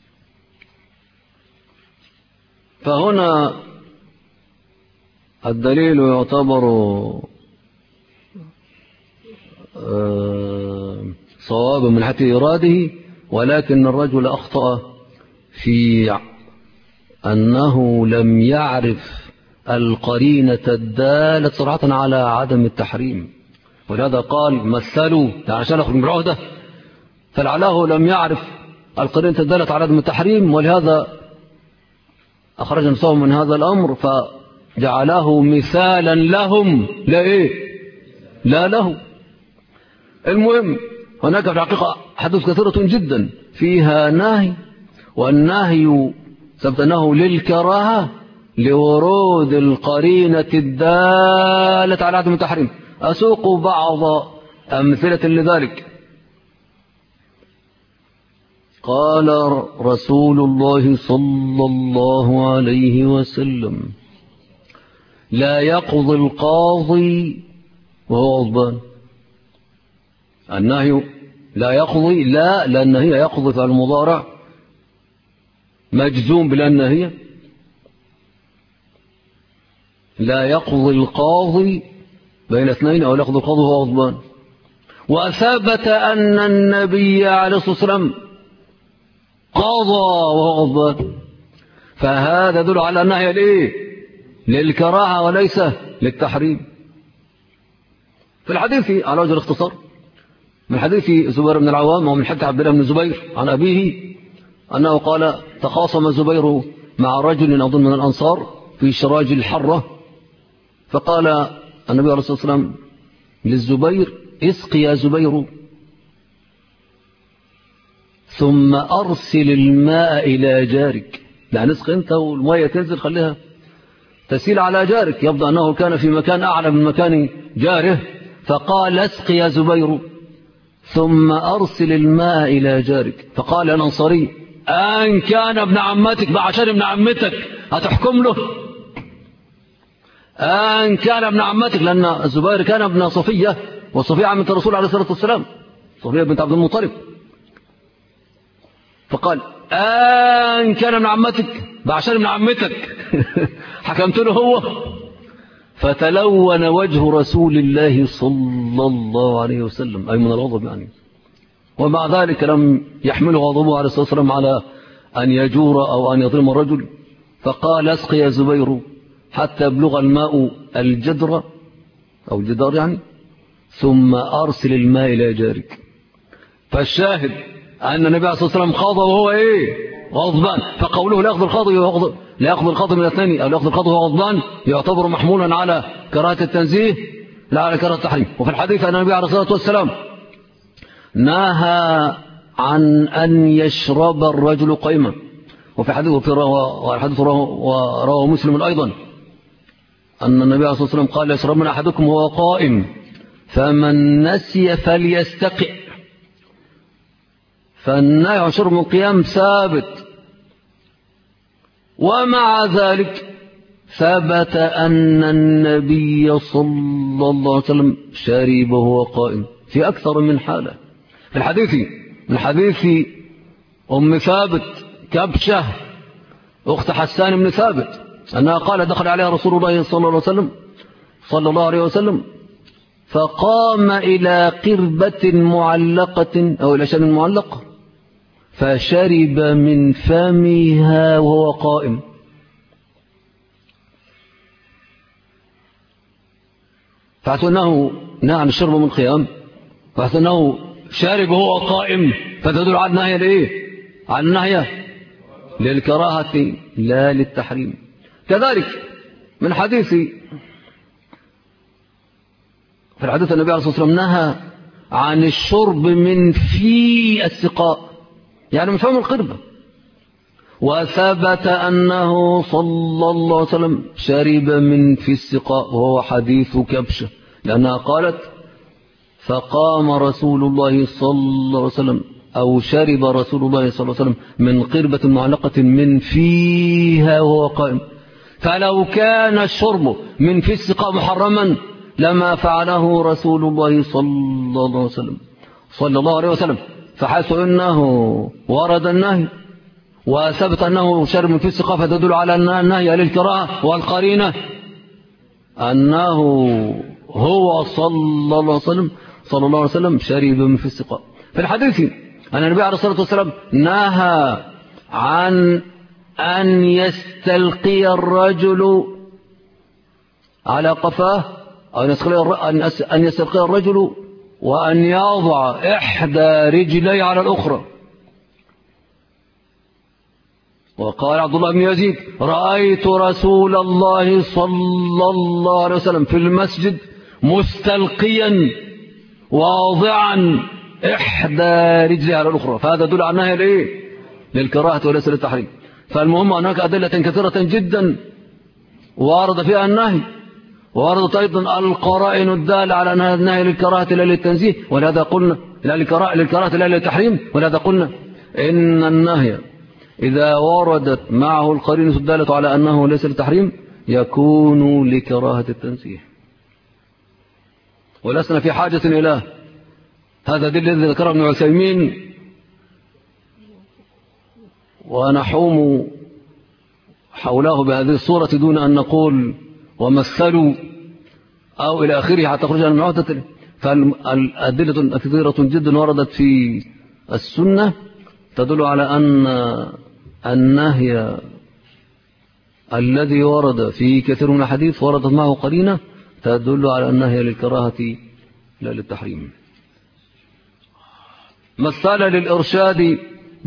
فهنا الدليل يعتبر صوابا من حيث إراده، ولكن الرجل أخطأ في أنه لم يعرف القرينة الدالة صراحة على عدم التحريم، ولهذا قال مثلوا عشان أخرج من العهدة، فلعله لم يعرف القرينة الدالة على عدم التحريم، ولهذا أخرج نفسه من هذا الأمر فجعله مثالا لهم لا إيه؟ لا له. المهم هناك في الحقيقة حدث كثيرة جدا فيها نهي، والنهي ثبت أنه للكراهة لورود القرينة الدالة على عدم التحريم. أسوق بعض أمثلة لذلك. قال رسول الله صلى الله عليه وسلم: لا يقضي القاضي وهو غضبان. النهي لا يقضي، لا لأن هي يقضي في المضارع مجزوم بلأن هي لا يقضي القاضي بين اثنين أو لا يقضي القاضي وهو غضبان. وثبت أن النبي عليه الصلاة والسلام قضى وهو غضبان، فهذا يدل على أنها هي لإيه؟ للكراهة وليس للتحريم. في الحديث على وجه الاختصار من حديث زبير بن العوام ومن حديث عبد الله بن الزبير عن أبيه أنه قال: تخاصم زبير مع رجل أظن من الأنصار في شراج الحرة، فقال النبي عليه الصلاة والسلام للزبير: اسق يا زبير، ثم أرسل الماء إلى جارك. يعني اسق أنت والمية تنزل خليها تسيل على جارك. يبدو أنه كان في مكان أعلى من مكان جاره، فقال اسق يا زبير ثم أرسل الماء إلى جارك. فقال الأنصاري أن كان ابن عمتك بعشان ابن عمتك هتحكم له؟ أن كان ابن عمتك، لأن الزبير كان ابن صفية، وصفية عمة الرسول عليه الصلاة والسلام، صفية بنت عبد المطلب. فقال أن كان ابن عمتك بعشان ابن عمتك حكمت له هو. فتلون وجه رسول الله صلى الله عليه وسلم، أي من الغضب يعني. ومع ذلك لم يحمله غضبه عليه الصلاة والسلام على أن يجور أو أن يظلم الرجل. فقال اسق يا زبير حتى يبلغ الماء الجدر أو الجدار يعني، ثم أرسل الماء إلى جارك. فالشاهد أن النبي عليه الصلاة والسلام خاض وهو غضبان. فقوله لا يأخذ الخاطب من الاثنين أو لا يأخذ الخاطب وهو غضبان يعتبر محمولا على كراهة التنزيه لا على كراهة التحريم. وفي الحديث أن النبي عليه الصلاة والسلام نهى عن أن يشرب الرجل قيما. وفي حديث رواه مسلم أيضا أن النبي عليه الصلاة والسلام قال يشرب من أحدكم وهو قائم فمن نسي فليستقئ. فالنهي عن شرب القيام ثابت. ومع ذلك ثبت أن النبي صلى الله عليه وسلم شرب وهو قائم في أكثر من حالة. في الحديث من حديث أم ثابت كبشة أخت حسان بن ثابت أنها قال دخل عليها رسول الله صلى الله عليه وسلم فقام إلى قربة معلقة أو إلى شان معلق فشرب من فمها وهو قائم. فحيث أنه نهى عن الشرب من قيام، فحيث أنه شارب وهو قائم، فتدل على النهي لإيه؟ على النهي للكراهة لا للتحريم. كذلك من حديث في الحديث النبي عليه الصلاة والسلام نهى عن الشرب من في السقاء، يعني من فم القربة. وثبت أنه صلى الله عليه وسلم شرب من في السقاء وهو حديث كبشة، لأنها قالت فقام رسول الله صلى الله عليه وسلم أو شرب رسول الله صلى الله عليه وسلم من قربة معلقة من فيها وهو قائم. فلو كان الشرب من في السقاء محرما لما فعله رسول الله صلى الله عليه وسلم. فحيث أنه ورد النهي وثبت أنه شرب من في السقاء فتدل على أن النهي للكراهة، والقرينة أنه هو صلى الله عليه وسلم شرب من في السقاء. في الحديث أن النبي عليه الصلاة والسلام نهى عن أن يستلقي الرجل على قفاه أو أن يستلقي الرجل وأن يضع إحدى رجليه على الأخرى. وقال عبد الله بن يزيد رأيت رسول الله صلى الله عليه وسلم في المسجد مستلقيا واضعا إحدى رجليه على الأخرى. فهذا يدل على النهي للكراهة وليس للتحريم. فالمهم هناك أدلة كثيرة جدا وارد فيها النهي، ووردت أيضا القرائن الدالة على أنها النهي للكراهة لا للتنزيه، ولهذا قلنا للكراهة لا للتحريم. ولهذا قلنا إن النهي إذا وردت معه القرينة الدالة على أنه ليس للتحريم يكون لكراهة التنزيه. ولسنا في حاجة إلى هذا الذي ذكره ابن عثيمين ونحوم حوله بهذه الصورة دون أن نقول ومثلوا أو إلى آخره حتى خرج من عهدة. فالأدلة كثيرة جدا وردت في السنة تدل على أن النهي الذي ورد في كثير من الحديث وردت معه قرينة تدل على النهي للكراهة لا للتحريم. مثل للإرشاد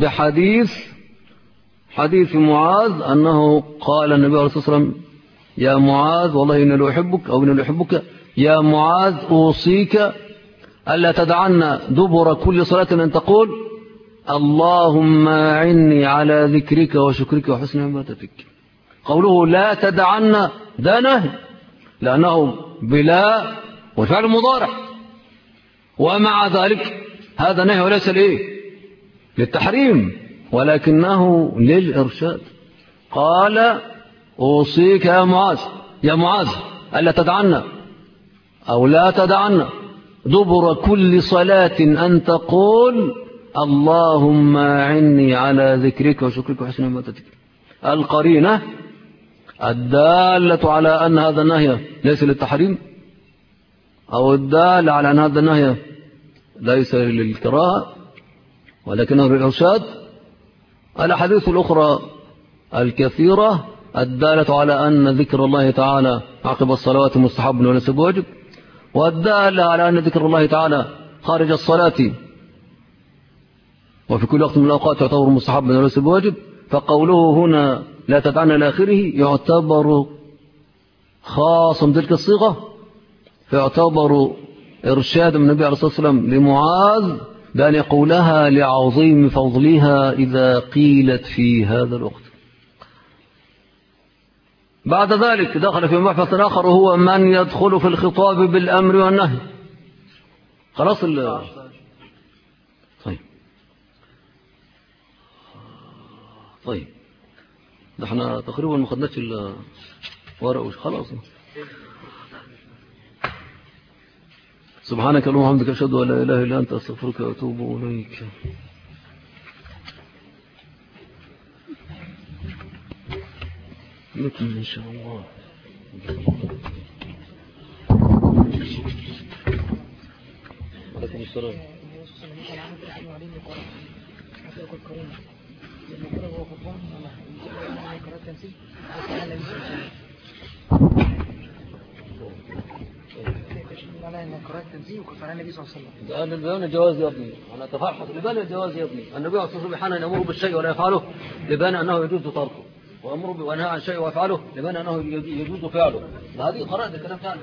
حديث معاذ أنه قال النبي عليه الصلاة والسلام يا معاذ والله إني لأحبك أو إني لأحبك يا معاذ أوصيك ألا تدعنا دبر كل صلاة أن تقول اللهم أعني على ذكرك وشكرك وحسن عبادتك. قوله لا تدعن ده نهي، لأنه بلا والفعل مضارع، ومع ذلك هذا نهي وليس للتحريم ولكنه للإرشاد. قال أوصيك يا معاذ ألا تدعن أو لا تدعن دبر كل صلاة أن تقول اللهم أعني على ذكرك وشكرك وحسن عبادتك. القرينة الدالة على أن هذا النهي ليس للتحريم أو الدالة على أن هذا النهي ليس للكراهة ولكنه للإرشاد الأحاديث الأخرى الكثيرة الدالة على أن ذكر الله تعالى عقب الصلوات مستحب وليس بواجب، والدالة على أن ذكر الله تعالى خارج الصلاة وفي كل وقت من الأوقات يعتبر مستحب وليس بواجب. فقوله هنا لا تدعن إلى آخره يعتبر خاص بتلك الصيغة، فيعتبر إرشاد من النبي عليه الصلاة والسلام لمعاذ بأن يقولها لعظيم فضلها إذا قيلت في هذا الوقت. بعد ذلك دخل في مبحث آخر وهو من يدخل في الخطاب بالأمر والنهي. خلاص طيب ده احنا تقريبا ما خدناش الورق خلاص. سبحانك اللهم وبحمدك اشهد ان لا اله الا انت استغفرك واتوب اليك. نكمل ان شاء الله. عليكم السلام. ده لبيان الجواز يا ابني، أنا تفحص لبيان الجواز يا ابني. النبي عليه الصلاة والسلام حين يأمر بالشيء ولا يفعله لبيان أنه يجوز تركه، وأمر بأنهى عن شيء ويفعله لبيان أنه يجوز فعله. هذه قرأت الكلام تعالى.